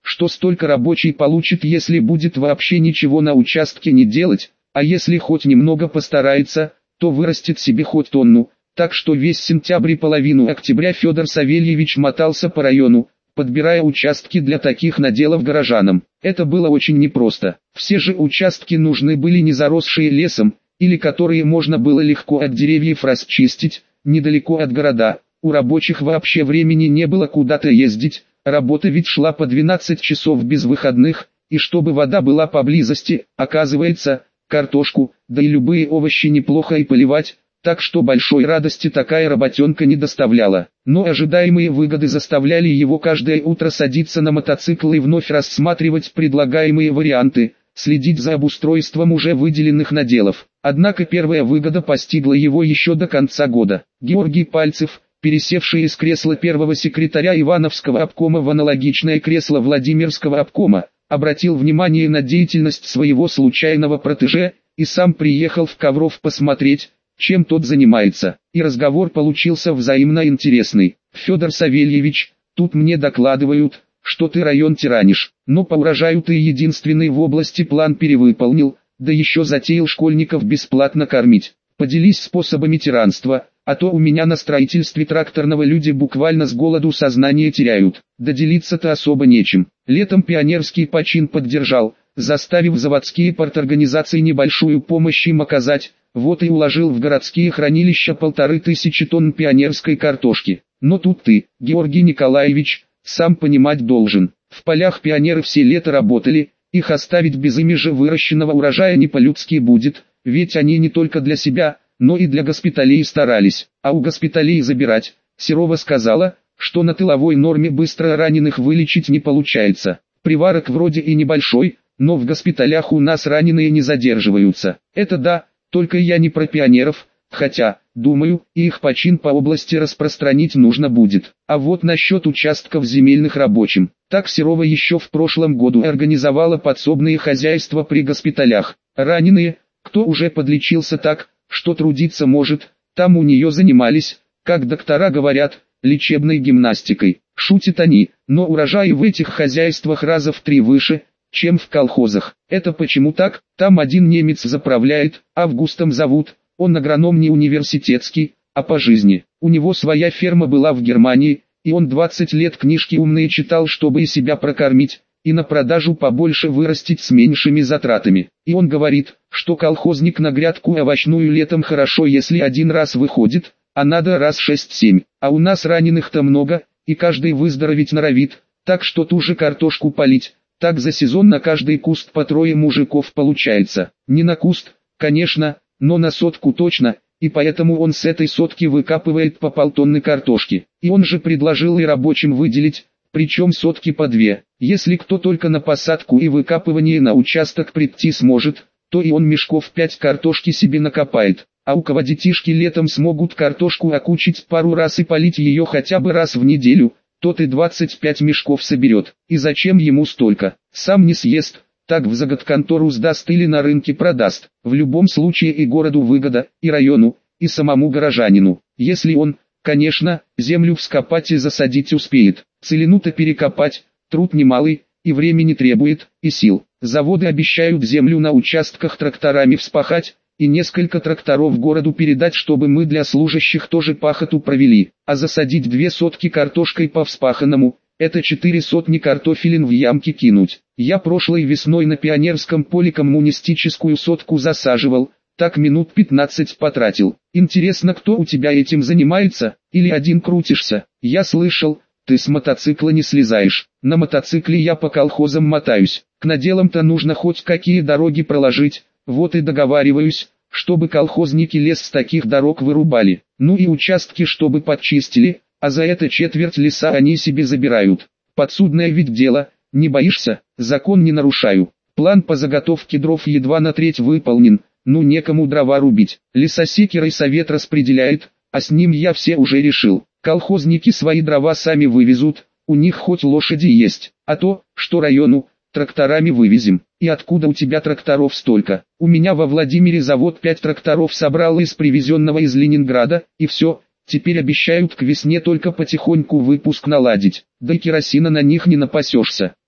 что столько рабочий получит, если будет вообще ничего на участке не делать, а если хоть немного постарается, то вырастет себе хоть тонну. Так что весь сентябрь и половину октября Федор Савельевич мотался по району, подбирая участки для таких наделов горожанам. Это было очень непросто. Все же участки нужны были не заросшие лесом, или которые можно было легко от деревьев расчистить, недалеко от города. У рабочих вообще времени не было куда-то ездить, работа ведь шла по двенадцать часов без выходных, и чтобы вода была поблизости, оказывается, картошку, да и любые овощи неплохо и поливать, так что большой радости такая работенка не доставляла. Но ожидаемые выгоды заставляли его каждое утро садиться на мотоцикл и вновь рассматривать предлагаемые варианты, следить за обустройством уже выделенных наделов. Однако первая выгода постигла его еще до конца года. Георгий Пальцев, пересевший из кресла первого секретаря Ивановского обкома в аналогичное кресло Владимирского обкома, обратил внимание на деятельность своего случайного протеже, и сам приехал в Ковров посмотреть, чем тот занимается, и разговор получился взаимно интересный. «Федор Савельевич, тут мне докладывают, что ты район тиранишь, но по урожаю ты единственный в области план перевыполнил, да еще затеял школьников бесплатно кормить. Поделись способами тиранства, а то у меня на строительстве тракторного люди буквально с голоду сознание теряют». Да делиться-то особо нечем. Летом пионерский почин поддержал, заставив заводские парторганизации небольшую помощь им оказать, вот и уложил в городские хранилища полторы тысячи тонн пионерской картошки. Но тут ты, Георгий Николаевич, сам понимать должен. В полях пионеры все лето работали, их оставить без ими же выращенного урожая не по-людски будет, ведь они не только для себя, но и для госпиталей старались. А у госпиталей забирать, Серова сказала, что на тыловой норме быстро раненых вылечить не получается. Приварок вроде и небольшой, но в госпиталях у нас раненые не задерживаются. Это да. Только я не про пионеров, хотя, думаю, их почин по области распространить нужно будет. А вот насчет участков земельных рабочим. Так Серова еще в прошлом году организовала подсобные хозяйства при госпиталях. Раненые, кто уже подлечился так, что трудиться может, там у нее занимались, как доктора говорят, лечебной гимнастикой. Шутят они, но урожай в этих хозяйствах раза в три выше, чем в колхозах. Это почему так? Там один немец заправляет, Августом зовут, он агроном не университетский, а по жизни. У него своя ферма была в Германии, и он двадцать лет книжки умные читал, чтобы и себя прокормить, и на продажу побольше вырастить с меньшими затратами. И он говорит, что колхозник на грядку овощную летом хорошо, если один раз выходит, а надо раз шесть-семь. А у нас раненых-то много, и каждый выздороветь норовит, так что ту же картошку полить. Так за сезон на каждый куст по трое мужиков получается. Не на куст, конечно, но на сотку точно, и поэтому он с этой сотки выкапывает по полтонны картошки. И он же предложил и рабочим выделить, причем сотки по две. Если кто только на посадку и выкапывание на участок прийти сможет, то и он мешков пять картошки себе накопает. А у кого детишки летом смогут картошку окучить пару раз и полить ее хотя бы раз в неделю, тот и двадцать пять мешков соберет. И зачем ему столько? Сам не съест, так в заготконтору сдаст или на рынке продаст. В любом случае и городу выгода, и району, и самому горожанину. Если он, конечно, землю вскопать и засадить успеет. Целину-то перекопать, труд немалый, и времени требует, и сил. Заводы обещают землю на участках тракторами вспахать, и несколько тракторов городу передать, чтобы мы для служащих тоже пахоту провели, а засадить две сотки картошкой по вспаханному, это четыре сотни картофелин в ямки кинуть. Я прошлой весной на пионерском поле коммунистическую сотку засаживал, так минут пятнадцать потратил. Интересно, кто у тебя этим занимается, или один крутишься? Я слышал, ты с мотоцикла не слезаешь. На мотоцикле я по колхозам мотаюсь, к наделам-то нужно хоть какие дороги проложить. Вот и договариваюсь, чтобы колхозники лес с таких дорог вырубали, ну и участки чтобы подчистили, а за это четверть леса они себе забирают. Подсудное ведь дело, не боишься? Закон не нарушаю. План по заготовке дров едва на треть выполнен, ну некому дрова рубить. Лесосеки райсовет распределяет, а с ним я все уже решил. Колхозники свои дрова сами вывезут, у них хоть лошади есть, а то, что району, тракторами вывезем. И откуда у тебя тракторов столько? У меня во Владимире завод пять тракторов собрал из привезенного из Ленинграда, и все, теперь обещают к весне только потихоньку выпуск наладить. Да и керосина на них не напасешься.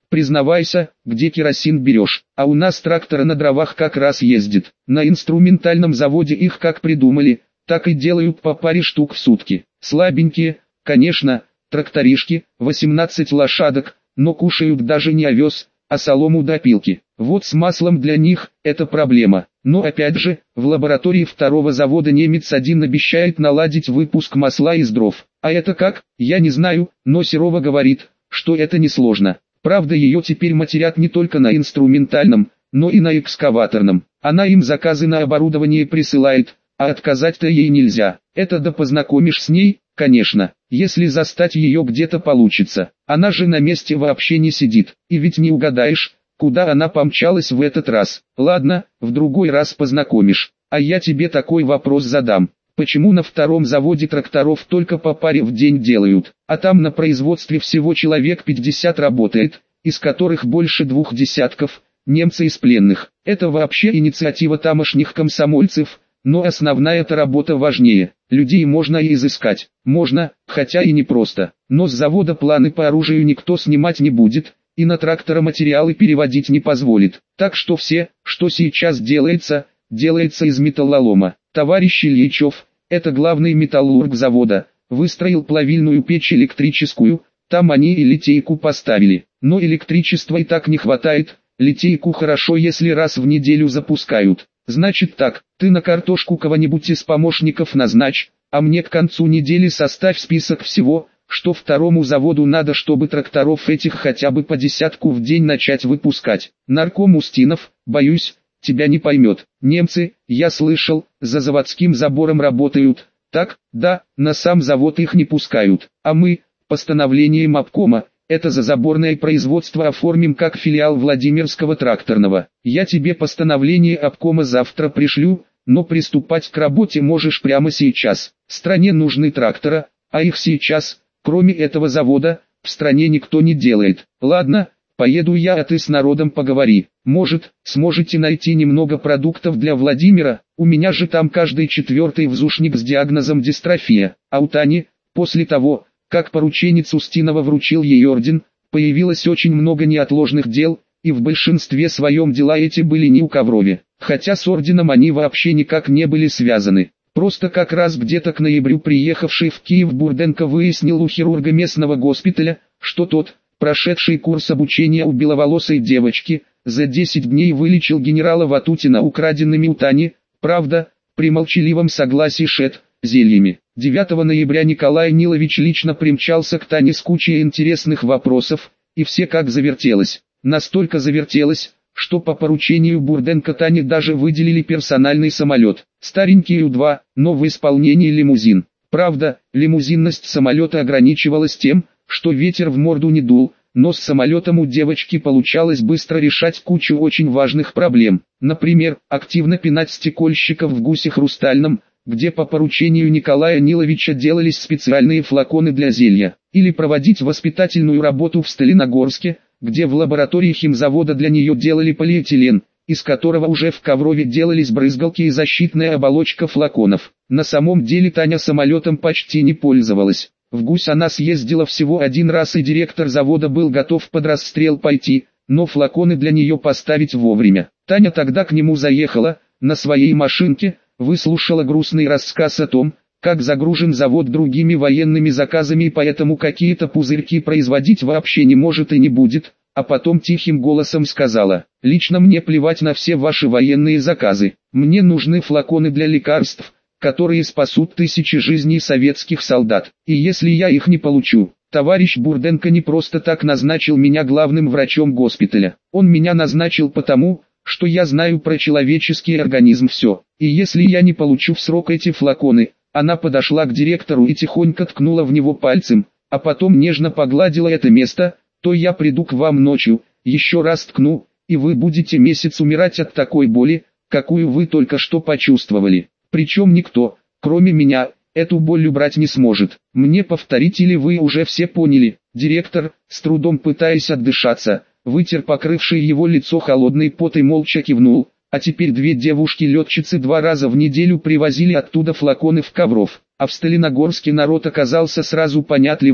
Признавайся, где керосин берешь? А у нас трактора на дровах как раз ездит. На инструментальном заводе их как придумали, так и делают по паре штук в сутки. Слабенькие, конечно, тракторишки, восемнадцать лошадок, но кушают даже не овес, а солому до опилки. Вот с маслом для них это проблема. Но опять же, в лаборатории второго завода немец один обещает наладить выпуск масла из дров. А это как? Я не знаю, но Серова говорит, что это несложно. Правда, ее теперь матерят не только на инструментальном, но и на экскаваторном. Она им заказы на оборудование присылает, а отказать-то ей нельзя. Это да познакомишь с ней, конечно, если застать ее где-то получится. Она же на месте вообще не сидит, и ведь не угадаешь, куда она помчалась в этот раз. Ладно, в другой раз познакомишь. А я тебе такой вопрос задам. Почему на втором заводе тракторов только по паре в день делают, а там на производстве всего человек пятьдесят работает, из которых больше двух десятков, немцы из пленных? Это вообще инициатива тамошних комсомольцев, но основная эта работа важнее. Людей можно и изыскать, можно, хотя и не просто, но с завода планы по оружию никто снимать не будет, и на трактора материалы переводить не позволит. Так что все, что сейчас делается, делается из металлолома. Товарищ Ильичев, это главный металлург завода, выстроил плавильную печь электрическую, там они и литейку поставили. Но электричества и так не хватает, литейку хорошо если раз в неделю запускают. Значит так, ты на картошку кого-нибудь из помощников назначь, а мне к концу недели составь список всего, что второму заводу надо, чтобы тракторов этих хотя бы по десятку в день начать выпускать. Нарком Устинов, боюсь, тебя не поймет. Немцы, я слышал, за заводским забором работают. Так, да, на сам завод их не пускают. А мы, постановлением обкома, это зазаборное производство оформим как филиал Владимирского тракторного. Я тебе постановление обкома завтра пришлю, но приступать к работе можешь прямо сейчас. Стране нужны трактора, а их сейчас, кроме этого завода, в стране никто не делает. Ладно, поеду я, а ты с народом поговори. Может, сможете найти немного продуктов для Владимира? У меня же там каждый четвертый взушник с диагнозом дистрофия. А у Тани, после того, как порученец Устинова вручил ей орден, появилось очень много неотложных дел, и в большинстве своем дела эти были не у Коврове. Хотя с орденом они вообще никак не были связаны. Просто как раз где-то к ноябрю приехавший в Киев Бурденко выяснил у хирурга местного госпиталя, что тот, прошедший курс обучения у беловолосой девочки, за десять дней вылечил генерала Ватутина украденными у Тани, правда, при молчаливом согласии Шет, зельями. девятого ноября Николай Нилович лично примчался к Тане с кучей интересных вопросов, и все как завертелось. Настолько завертелось, что по поручению Бурденко Тане даже выделили персональный самолет. Старенький Ю два, но в исполнении лимузин. Правда, лимузинность самолета ограничивалась тем, что ветер в морду не дул, но с самолетом у девочки получалось быстро решать кучу очень важных проблем. Например, активно пинать стекольщиков в гусе хрустальном, где по поручению Николая Ниловича делались специальные флаконы для зелья, или проводить воспитательную работу в Сталиногорске, где в лаборатории химзавода для нее делали полиэтилен, из которого уже в Коврове делались брызгалки и защитная оболочка флаконов. На самом деле Таня самолетом почти не пользовалась. В Гусь она съездила всего один раз, и директор завода был готов под расстрел пойти, но флаконы для нее поставить вовремя. Таня тогда к нему заехала, на своей машинке, выслушала грустный рассказ о том, как загружен завод другими военными заказами и поэтому какие-то пузырьки производить вообще не может и не будет, а потом тихим голосом сказала: «Лично мне плевать на все ваши военные заказы, мне нужны флаконы для лекарств, которые спасут тысячи жизней советских солдат, и если я их не получу, товарищ Бурденко не просто так назначил меня главным врачом госпиталя, он меня назначил потому, что я знаю про человеческий организм все, и если я не получу в срок эти флаконы». Она подошла к директору и тихонько ткнула в него пальцем, а потом нежно погладила это место, то я приду к вам ночью, еще раз ткну, и вы будете месяц умирать от такой боли, какую вы только что почувствовали. Причем никто, кроме меня, эту боль убрать не сможет. Мне повторить или вы уже все поняли? Директор, с трудом пытаясь отдышаться, вытер покрывшее его лицо холодный пот и молча кивнул. А теперь две девушки-летчицы два раза в неделю привозили оттуда флаконы в Ковров, а в Сталиногорске народ оказался сразу понятливым,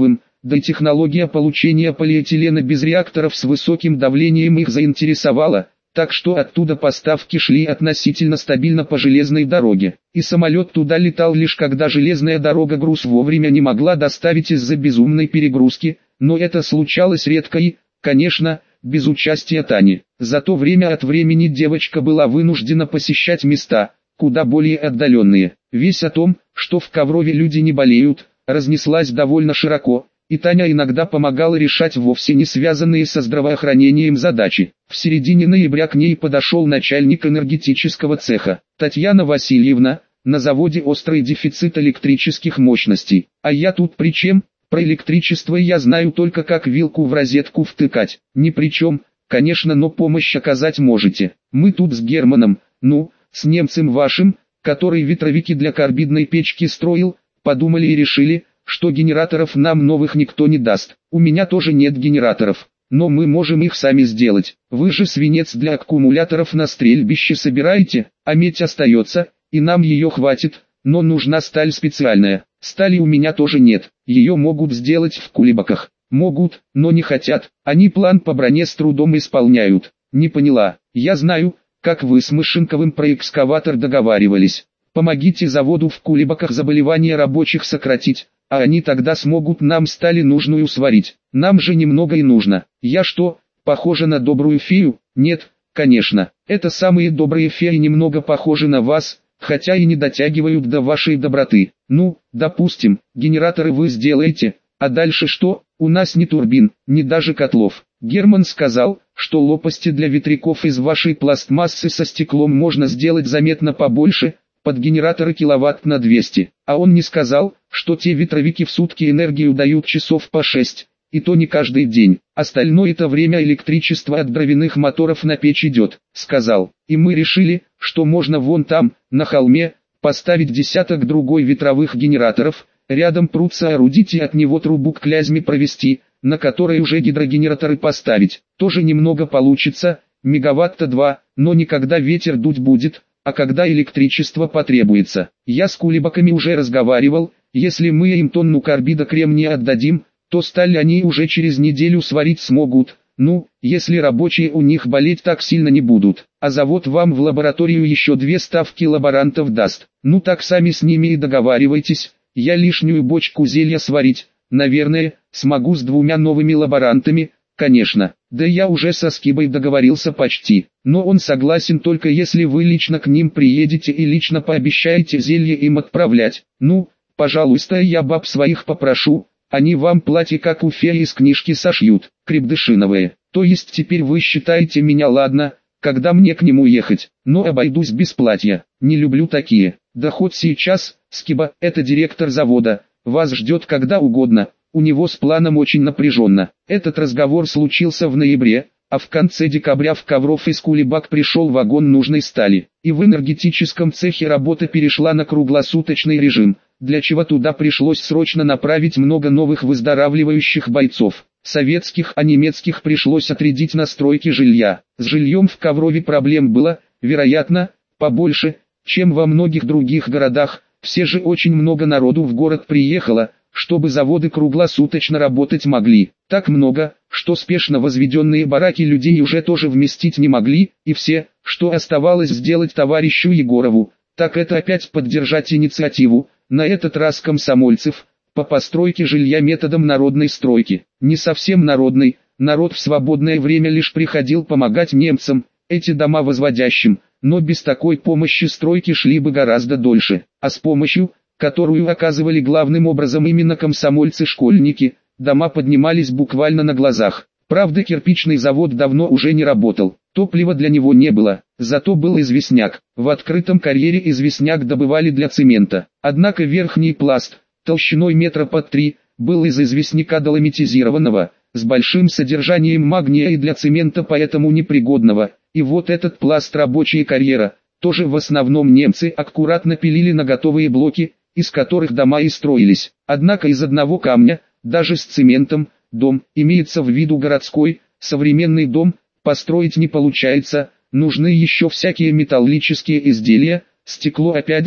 да и технология получения полиэтилена без реакторов с высоким давлением их заинтересовала, так что оттуда поставки шли относительно стабильно по железной дороге. И самолет туда летал лишь когда железная дорога груз вовремя не могла доставить из-за безумной перегрузки, но это случалось редко и, конечно, без участия Тани. Зато время от времени девочка была вынуждена посещать места, куда более отдаленные. Весть о том, что в Коврове люди не болеют, разнеслась довольно широко, и Таня иногда помогала решать вовсе не связанные со здравоохранением задачи. В середине ноября к ней подошел начальник энергетического цеха. «Татьяна Васильевна, на заводе острый дефицит электрических мощностей. А я тут при чем? Про электричество я знаю только как вилку в розетку втыкать. Ни при чем, конечно, но помощь оказать можете. Мы тут с Германом, ну, с немцем вашим, который ветровики для карбидной печки строил, подумали и решили, что генераторов нам новых никто не даст. У меня тоже нет генераторов, но мы можем их сами сделать. Вы же свинец для аккумуляторов на стрельбище собираете, а медь остается, и нам ее хватит, но нужна сталь специальная. Стали у меня тоже нет, ее могут сделать в Кулебаках. Могут, но не хотят, они план по броне с трудом исполняют. Не поняла, я знаю, как вы с Мышинковым про экскаватор договаривались. Помогите заводу в Кулебаках заболевания рабочих сократить, а они тогда смогут нам стали нужную сварить. Нам же немного и нужно. Я что, похожа на добрую фею? Нет, конечно. Это самые добрые феи немного похожи на вас, хотя и не дотягивают до вашей доброты. Ну, допустим, генераторы вы сделаете, а дальше что? У нас ни турбин, ни даже котлов. Герман сказал, что лопасти для ветряков из вашей пластмассы со стеклом можно сделать заметно побольше, под генераторы киловатт на двести. А он не сказал, что те ветровики в сутки энергию дают часов по шесть, и то не каждый день. Остальное-то время электричество от дровяных моторов на печь идет, сказал. И мы решили, что можно вон там, на холме, поставить десяток другой ветровых генераторов, рядом пруд соорудить и от него трубу к Клязьме провести, на которой уже гидрогенераторы поставить. Тоже немного получится, мегаватта два, но не когда ветер дуть будет, а когда электричество потребуется. Я с Кулебаками уже разговаривал, если мы им тонну карбида кремния отдадим, то сталь они уже через неделю сварить смогут, ну, если рабочие у них болеть так сильно не будут, а завод вам в лабораторию еще две ставки лаборантов даст. Ну так сами с ними и договаривайтесь, я лишнюю бочку зелья сварить, наверное, смогу с двумя новыми лаборантами, конечно. Да я уже со Скибой договорился почти, но он согласен только если вы лично к ним приедете и лично пообещаете зелье им отправлять. Ну, пожалуйста, я баб своих попрошу, они вам платье как у феи из книжки сошьют, крепдышиновые. То есть теперь вы считаете меня ладно, когда мне к нему ехать, но обойдусь без платья, не люблю такие. Да хоть сейчас, Скиба, это директор завода, вас ждет когда угодно. У него с планом очень напряженно. Этот разговор случился в ноябре, а в конце декабря в Ковров из Кулебак пришел вагон нужной стали. И в энергетическом цехе работа перешла на круглосуточный режим, для чего туда пришлось срочно направить много новых выздоравливающих бойцов. Советских, а немецких пришлось отрядить на стройки жилья. С жильем в Коврове проблем было, вероятно, побольше, чем во многих других городах. Все же очень много народу в город приехало, чтобы заводы круглосуточно работать могли. Так много, что спешно возведенные бараки людей уже тоже вместить не могли, и все, что оставалось сделать товарищу Егорову, так это опять поддержать инициативу, на этот раз комсомольцев, по постройке жилья методом народной стройки. Не совсем народной, народ в свободное время лишь приходил помогать немцам, эти дома возводящим, но без такой помощи стройки шли бы гораздо дольше, а с помощью, которую оказывали главным образом именно комсомольцы-школьники, дома поднимались буквально на глазах. Правда, кирпичный завод давно уже не работал, топлива для него не было, зато был известняк. В открытом карьере известняк добывали для цемента. Однако верхний пласт, толщиной метра под три, был из известняка доломитизированного, с большим содержанием магния и для цемента поэтому непригодного. И вот этот пласт рабочая карьера, тоже в основном немцы, аккуратно пилили на готовые блоки, из которых дома и строились. Однако из одного камня, даже с цементом, дом, имеется в виду городской, современный дом, построить не получается, нужны еще всякие металлические изделия, стекло опять же,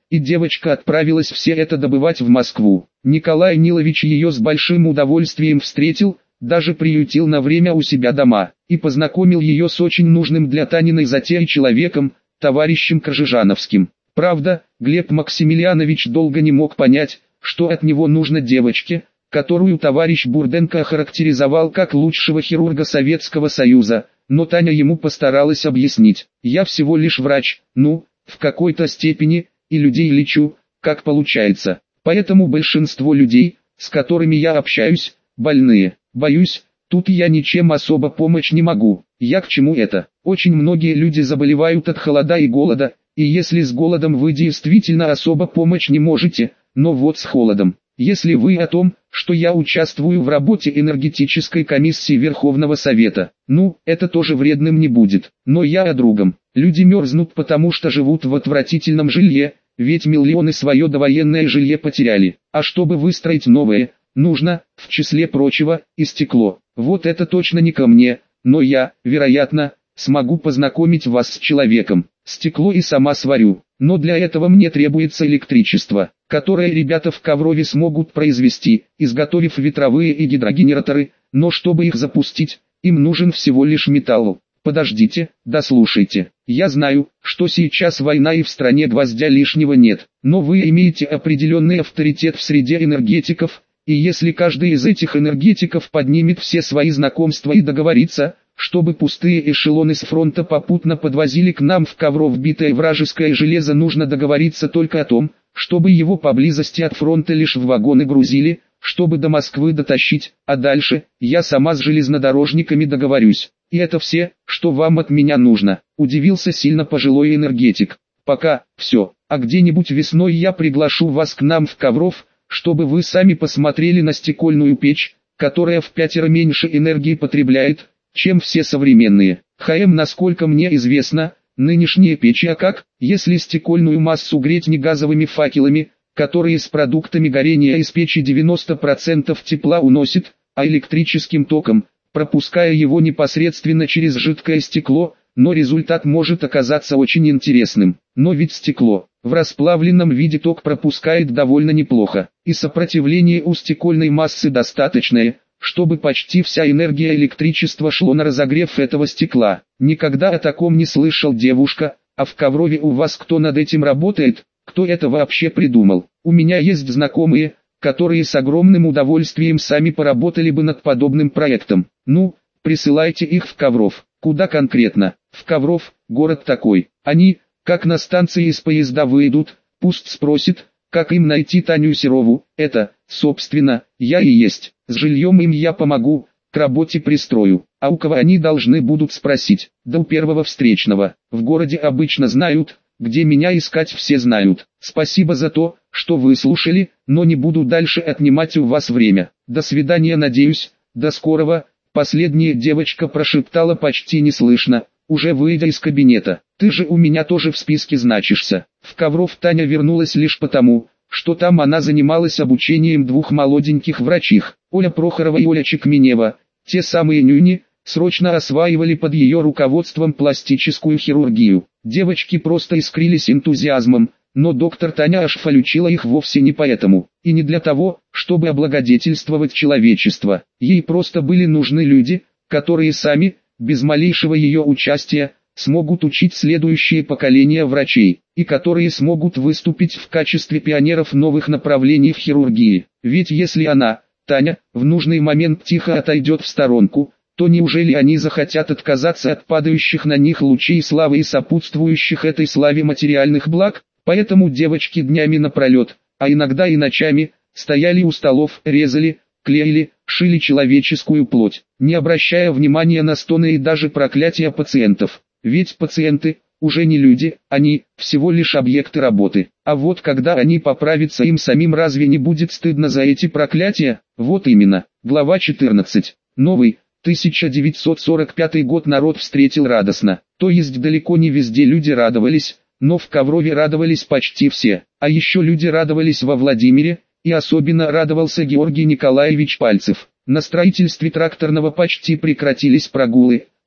и девочка отправилась все это добывать в Москву. Николай Нилович ее с большим удовольствием встретил, даже приютил на время у себя дома, и познакомил ее с очень нужным для Таниной затеи человеком, товарищем Кржижановским. Правда, Глеб Максимилианович долго не мог понять, что от него нужно девочке, которую товарищ Бурденко охарактеризовал как лучшего хирурга Советского Союза, но Таня ему постаралась объяснить: «Я всего лишь врач, ну, в какой-то степени, и людей лечу, как получается. Поэтому большинство людей, с которыми я общаюсь, больные. Боюсь, тут я ничем особо помочь не могу. Я к чему это? Очень многие люди заболевают от холода и голода, и если с голодом вы действительно особо помочь не можете, но вот с холодом. Если вы о том, что я участвую в работе энергетической комиссии Верховного Совета, ну, это тоже вредным не будет. Но я о другом. Люди мерзнут потому что живут в отвратительном жилье, ведь миллионы свое довоенное жилье потеряли. А чтобы выстроить новое, нужно, в числе прочего, и стекло. Вот это точно не ко мне, но я, вероятно, смогу познакомить вас с человеком. Стекло и сама сварю, но для этого мне требуется электричество, которое ребята в Коврове смогут произвести, изготовив ветровые и гидрогенераторы, но чтобы их запустить, им нужен всего лишь металл. Подождите, дослушайте. Я знаю, что сейчас война и в стране гвоздя лишнего нет, но вы имеете определенный авторитет в среде энергетиков, и если каждый из этих энергетиков поднимет все свои знакомства и договорится, чтобы пустые эшелоны с фронта попутно подвозили к нам в Ковров битое вражеское железо, нужно договориться только о том, чтобы его поблизости от фронта лишь в вагоны грузили, чтобы до Москвы дотащить, а дальше, я сама с железнодорожниками договорюсь. И это все, что вам от меня нужно. Удивился сильно пожилой энергетик. Пока, все, а где-нибудь весной я приглашу вас к нам в Ковров, чтобы вы сами посмотрели на стекольную печь, которая в пятеро меньше энергии потребляет, чем все современные. ХМ, насколько мне известно, нынешние печи, а как, если стекольную массу греть не газовыми факелами, которые с продуктами горения из печи девяносто процентов тепла уносит, а электрическим током, пропуская его непосредственно через жидкое стекло, но результат может оказаться очень интересным. Но ведь стекло в расплавленном виде ток пропускает довольно неплохо, и сопротивление у стекольной массы достаточное, чтобы почти вся энергия электричества шло на разогрев этого стекла. Никогда о таком не слышал, девушка, а в Коврове у вас кто над этим работает, кто это вообще придумал? У меня есть знакомые, которые с огромным удовольствием сами поработали бы над подобным проектом. Ну, присылайте их в Ковров. Куда конкретно? В Ковров, город такой. Они, как на станции из поезда выйдут, пусть спросит, как им найти Таню Серову. Это, собственно, я и есть. С жильем им я помогу, к работе пристрою. А у кого они должны будут спросить? Да у первого встречного. В городе обычно знают, где меня искать, все знают. Спасибо за то, что выслушали, но не буду дальше отнимать у вас время. До свидания, надеюсь, до скорого. Последняя девочка прошептала почти неслышно, уже выйдя из кабинета. Ты же у меня тоже в списке значишься. В Ковров Таня вернулась лишь потому, что там она занималась обучением двух молоденьких врачих. Оля Прохорова и Оля Чекменева, те самые нюни, срочно осваивали под ее руководством пластическую хирургию. Девочки просто искрились энтузиазмом, но доктор Таня ошфалючила их вовсе не поэтому, и не для того, чтобы облагодетельствовать человечество. Ей просто были нужны люди, которые сами, без малейшего ее участия, смогут учить следующее поколение врачей, и которые смогут выступить в качестве пионеров новых направлений в хирургии. Ведь если она, Таня, в нужный момент тихо отойдет в сторонку, то неужели они захотят отказаться от падающих на них лучей славы и сопутствующих этой славе материальных благ? Поэтому девочки днями напролет, а иногда и ночами, стояли у столов, резали, клеили, шили человеческую плоть, не обращая внимания на стоны и даже проклятия пациентов. Ведь пациенты, уже не люди, они, всего лишь объекты работы. А вот когда они поправятся, им самим разве не будет стыдно за эти проклятия? Вот именно. Глава четырнадцать. Новый, тысяча девятьсот сорок пятый год народ встретил радостно. То есть далеко не везде люди радовались, но в Коврове радовались почти все. А еще люди радовались во Владимире, и особенно радовался Георгий Николаевич Пальцев. На строительстве тракторного почти прекратились прогулы,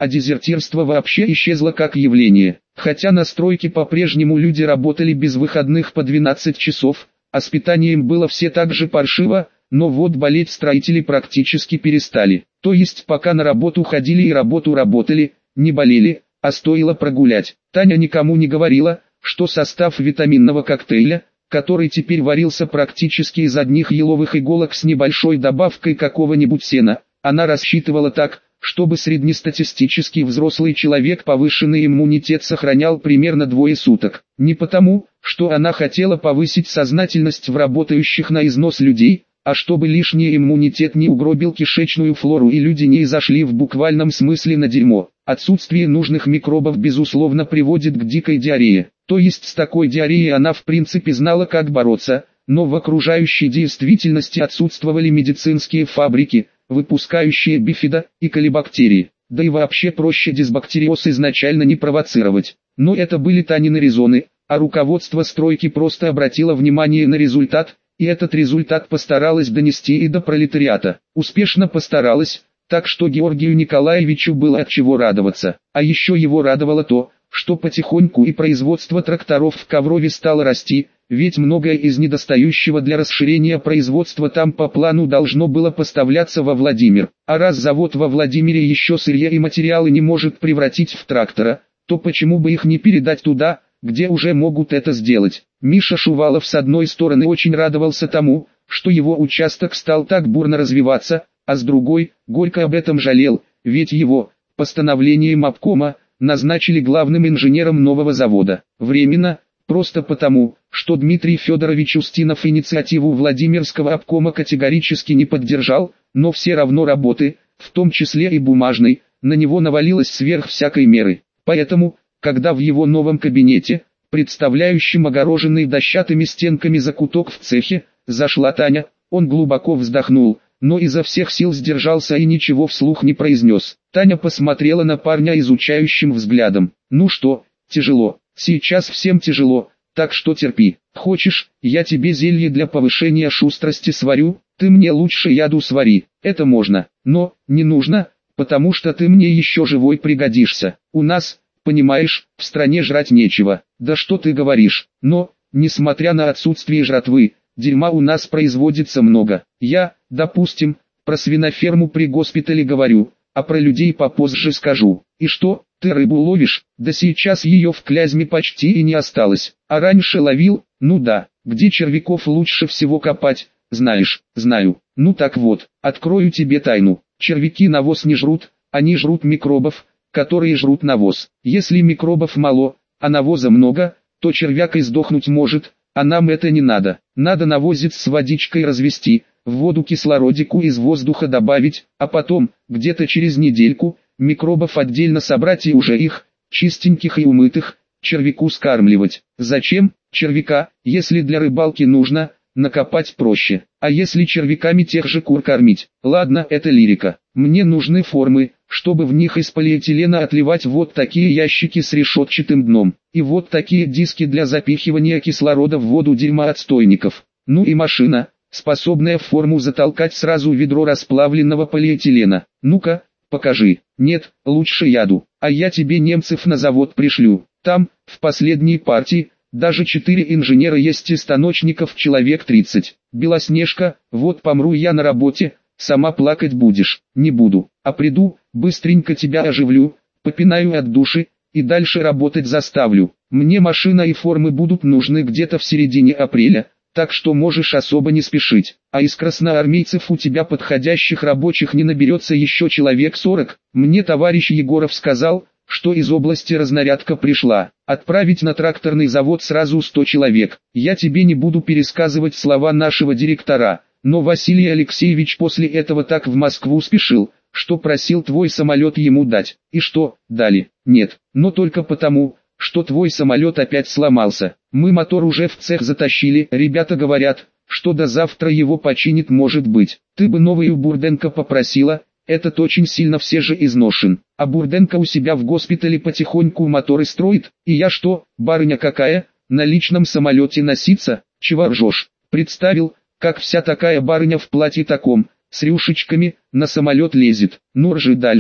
а дезертирство вообще исчезло как явление. Хотя на стройке по-прежнему люди работали без выходных по двенадцать часов, а с питанием было все так же паршиво, но вот болеть строители практически перестали. То есть пока на работу ходили и работу работали, не болели, а стоило прогулять. Таня никому не говорила, что состав витаминного коктейля, который теперь варился практически из одних еловых иголок с небольшой добавкой какого-нибудь сена, она рассчитывала так, чтобы среднестатистический взрослый человек повышенный иммунитет сохранял примерно двое суток. Не потому, что она хотела повысить сознательность в работающих на износ людей, а чтобы лишний иммунитет не угробил кишечную флору и люди не изошли в буквальном смысле на дерьмо. Отсутствие нужных микробов безусловно приводит к дикой диарее. То есть с такой диареей она в принципе знала как бороться, но в окружающей действительности отсутствовали медицинские фабрики, выпускающие бифидо и колибактерии. Да и вообще проще дисбактериоз изначально не провоцировать. Но это были Танины резоны, а руководство стройки просто обратило внимание на результат, и этот результат постаралась донести и до пролетариата. Успешно постаралась, так что Георгию Николаевичу было от чего радоваться. А еще его радовало то, что потихоньку и производство тракторов в Коврове стало расти, ведь многое из недостающего для расширения производства там по плану должно было поставляться во Владимир. А раз завод во Владимире еще сырье и материалы не может превратить в трактора, то почему бы их не передать туда, где уже могут это сделать? Миша Шувалов с одной стороны очень радовался тому, что его участок стал так бурно развиваться, а с другой, горько об этом жалел, ведь его, постановлением обкома, назначили главным инженером нового завода. Временно, просто потому, что Дмитрий Федорович Устинов инициативу Владимирского обкома категорически не поддержал, но все равно работы, в том числе и бумажной, на него навалилось сверх всякой меры. Поэтому, когда в его новом кабинете, представляющем огороженный дощатыми стенками закуток в цехе, зашла Таня, он глубоко вздохнул, но изо всех сил сдержался и ничего вслух не произнес. Таня посмотрела на парня изучающим взглядом. «Ну что, тяжело, сейчас всем тяжело, так что терпи. Хочешь, я тебе зелье для повышения шустрости сварю, ты мне лучше яду свари, это можно, но, не нужно, потому что ты мне еще живой пригодишься. У нас, понимаешь, в стране жрать нечего». «Да что ты говоришь, но, несмотря на отсутствие жратвы, дерьма у нас производится много. Я, допустим, про свиноферму при госпитале говорю, а про людей попозже скажу. И что, ты рыбу ловишь? Да сейчас ее в Клязьме почти и не осталось. А раньше ловил? Ну да. Где червяков лучше всего копать? Знаешь, знаю. Ну так вот, открою тебе тайну. Червяки навоз не жрут, они жрут микробов, которые жрут навоз. Если микробов мало, а навоза много, то червяк и сдохнуть может, а нам это не надо. Надо навозец с водичкой развести, в воду кислородику из воздуха добавить, а потом, где-то через недельку, микробов отдельно собрать и уже их, чистеньких и умытых, червяку скармливать. Зачем? Червяка, если для рыбалки нужно, накопать проще. А если червяками тех же кур кормить? Ладно, это лирика. Мне нужны формы, чтобы в них из полиэтилена отливать вот такие ящики с решетчатым дном. И вот такие диски для запихивания кислорода в воду дерьма отстойников. Ну и машина, способная в форму затолкать сразу ведро расплавленного полиэтилена. Ну-ка, покажи. Нет, лучше яду. А я тебе немцев на завод пришлю. Там, в последней партии, даже четыре инженера есть и станочников человек тридцать. Белоснежка, вот помру я на работе, сама плакать будешь. Не буду, а приду, быстренько тебя оживлю, попинаю от души, и дальше работать заставлю. Мне машина и формы будут нужны где-то в середине апреля, так что можешь особо не спешить. А из красноармейцев у тебя подходящих рабочих не наберется еще человек сорок. Мне товарищ Егоров сказал, что из области разнарядка пришла. Отправить на тракторный завод сразу сто человек. Я тебе не буду пересказывать слова нашего директора, но Василий Алексеевич после этого так в Москву спешил, что просил твой самолет ему дать. И что, дали? Нет, но только потому, что твой самолет опять сломался. Мы мотор уже в цех затащили, ребята говорят, что до завтра его починит может быть. Ты бы новый у Бурденко попросила, этот очень сильно все же изношен. А Бурденко у себя в госпитале потихоньку моторы строит, и я что, барыня какая, на личном самолете носиться? Чего ржешь? Представил, как вся такая барыня в платье таком, с рюшечками, на самолет лезет. Ну ржи дальше.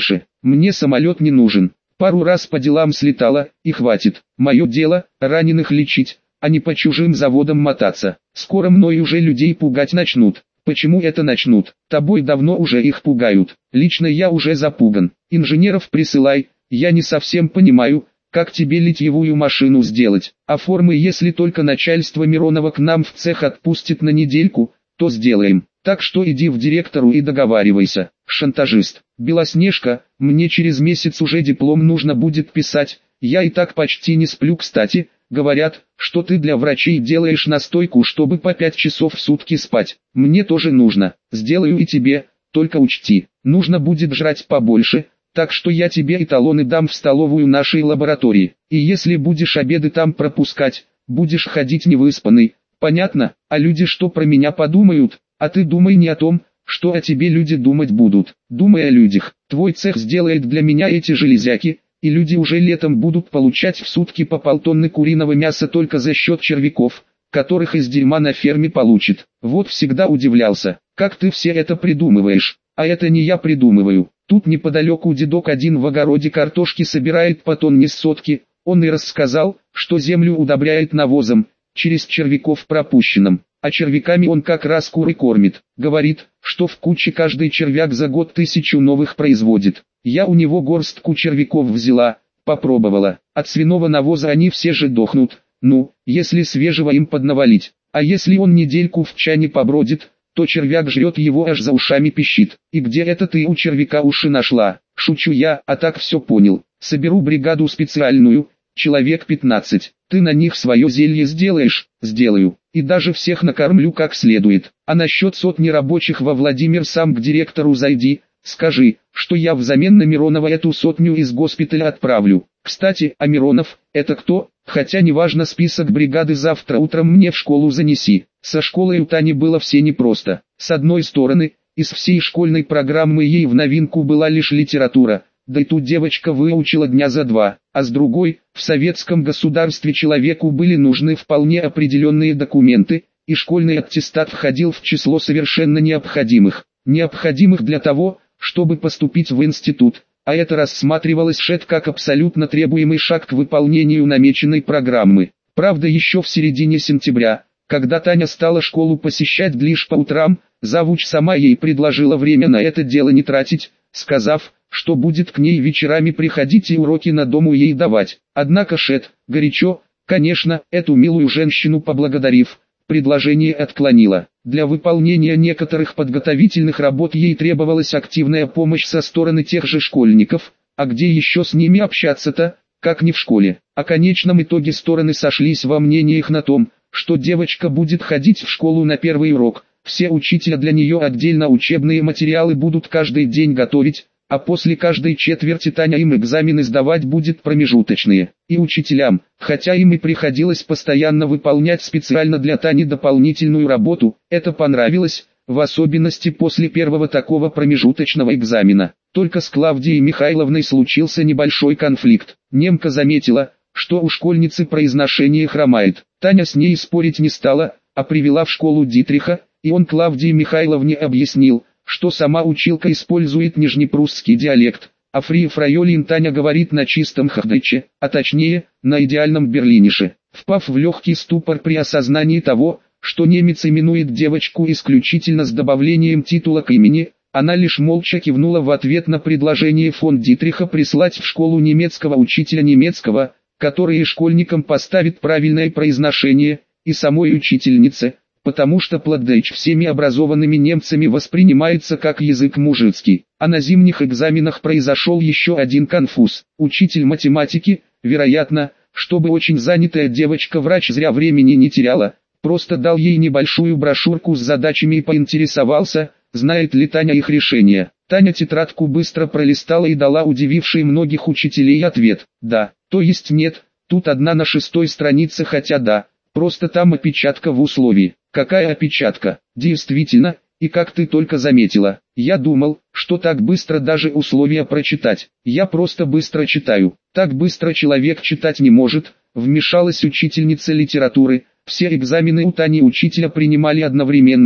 Мне самолет не нужен. Пару раз по делам слетала, и хватит. Мое дело – раненых лечить, а не по чужим заводам мотаться. Скоро мной уже людей пугать начнут. Почему это начнут? Тобой давно уже их пугают. Лично я уже запуган. Инженеров присылай, я не совсем понимаю, как тебе литьевую машину сделать. Оформи, если только начальство Миронова к нам в цех отпустит на недельку, то сделаем. Так что иди в директору и договаривайся. Шантажист. Белоснежка, мне через месяц уже диплом нужно будет писать. Я и так почти не сплю, кстати. Говорят, что ты для врачей делаешь настойку, чтобы по пять часов в сутки спать. Мне тоже нужно. Сделаю и тебе, только учти, нужно будет жрать побольше. Так что я тебе эталоны дам в столовую нашей лаборатории. И если будешь обеды там пропускать, будешь ходить невыспанный. Понятно? А люди что про меня подумают? А ты думай не о том, что о тебе люди думать будут. Думай о людях. Твой цех сделает для меня эти железяки, и люди уже летом будут получать в сутки по полтонны куриного мяса только за счет червяков, которых из дерьма на ферме получит. Вот всегда удивлялся, как ты все это придумываешь. А это не я придумываю. Тут неподалеку дедок один в огороде картошки собирает по тонне с сотки. Он и рассказал, что землю удобряет навозом, через червяков пропущенным. А червяками он как раз куры кормит. Говорит, что в куче каждый червяк за год тысячу новых производит. Я у него горстку червяков взяла, попробовала. От свиного навоза они все же дохнут. Ну, если свежего им поднавалить. А если он недельку в чане побродит, то червяк жрет его, аж за ушами пищит. И где это ты у червяка уши нашла? Шучу я, а так все понял. Соберу бригаду специальную, человек пятнадцать. Ты на них свое зелье сделаешь? Сделаю. И даже всех накормлю как следует. А насчет сотни рабочих во Владимир сам к директору зайди. Скажи, что я взамен на Миронова эту сотню из госпиталя отправлю. Кстати, а Миронов, это кто? Хотя неважно, список бригады завтра утром мне в школу занеси. Со школой у Тани было все непросто. С одной стороны, из всей школьной программы ей в новинку была лишь литература, да и тут девочка выучила дня за два. А с другой, в советском государстве человеку были нужны вполне определенные документы, и школьный аттестат входил в число совершенно необходимых. Необходимых для того, чтобы поступить в институт, а это рассматривалось ШЭТ как абсолютно требуемый шаг к выполнению намеченной программы. Правда, еще в середине сентября, когда Таня стала школу посещать лишь по утрам, завуч сама ей предложила время на это дело не тратить, сказав, что будет к ней вечерами приходить и уроки на дому ей давать. Однако ШЭТ, горячо, конечно, эту милую женщину поблагодарив, предложение отклонила. Для выполнения некоторых подготовительных работ ей требовалась активная помощь со стороны тех же школьников, а где еще с ними общаться-то, как не в школе. О конечном итоге стороны сошлись во мнениях на том, что девочка будет ходить в школу на первый урок, все учителя для нее отдельно учебные материалы будут каждый день готовить, а после каждой четверти Таня им экзамены сдавать будет промежуточные. И учителям, хотя им и приходилось постоянно выполнять специально для Тани дополнительную работу, это понравилось, в особенности после первого такого промежуточного экзамена. Только с Клавдией Михайловной случился небольшой конфликт. Немка заметила, что у школьницы произношение хромает. Таня с ней спорить не стала, а привела в школу Дитриха, и он Клавдии Михайловне объяснил, что сама училка использует нижнепрусский диалект, а фри фрайолин Таня говорит на чистом хдыче, а точнее, на идеальном берлинише. Впав в легкий ступор при осознании того, что немец именует девочку исключительно с добавлением титула к имени, она лишь молча кивнула в ответ на предложение фон Дитриха прислать в школу немецкого учителя немецкого, который и школьникам поставит правильное произношение, и самой учительнице, потому что платдейч всеми образованными немцами воспринимается как язык мужицкий. А на зимних экзаменах произошел еще один конфуз. Учитель математики, вероятно, чтобы очень занятая девочка-врач зря времени не теряла, просто дал ей небольшую брошюрку с задачами и поинтересовался, знает ли Таня их решение. Таня тетрадку быстро пролистала и дала удививший многих учителей ответ: да, то есть нет, тут одна на шестой странице, хотя да, просто там опечатка в условии. Какая опечатка? Действительно, и как ты только заметила, я думал, что так быстро даже условия прочитать. Я просто быстро читаю. Так быстро человек читать не может, вмешалась учительница литературы. Все экзамены у Тани учителя принимали одновременно,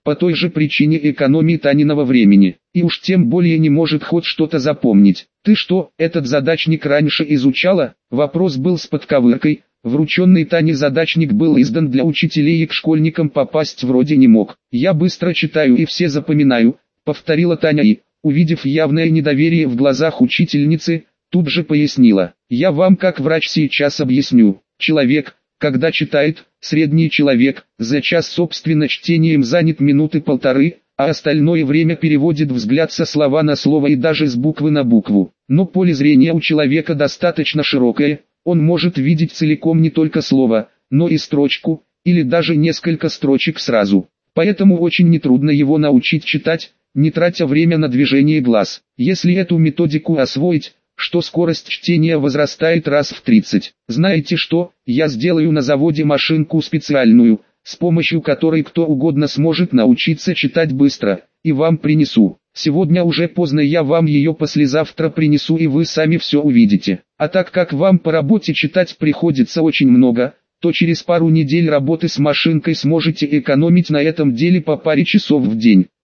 по той же причине экономии Таниного времени, и уж тем более не может хоть что-то запомнить. «Ты что, этот задачник раньше изучала?» Вопрос был с подковыркой. Врученный Тане задачник был издан для учителей и к школьникам попасть вроде не мог. «Я быстро читаю и все запоминаю», — повторила Таня и, увидев явное недоверие в глазах учительницы, тут же пояснила. «Я вам как врач сейчас объясню. Человек, когда читает, средний человек, за час собственно чтением занят минуты полторы, а остальное время переводит взгляд со слова на слово и даже с буквы на букву. Но поле зрения у человека достаточно широкое, он может видеть целиком не только слово, но и строчку, или даже несколько строчек сразу. Поэтому очень нетрудно его научить читать, не тратя время на движение глаз. Если эту методику освоить, что скорость чтения возрастает раз в тридцать. Знаете что, я сделаю на заводе машинку специальную, с помощью которой кто угодно сможет научиться читать быстро, и вам принесу. Сегодня уже поздно, я вам ее послезавтра принесу, и вы сами все увидите. А так как вам по работе читать приходится очень много, то через пару недель работы с машинкой сможете экономить на этом деле по паре часов в день.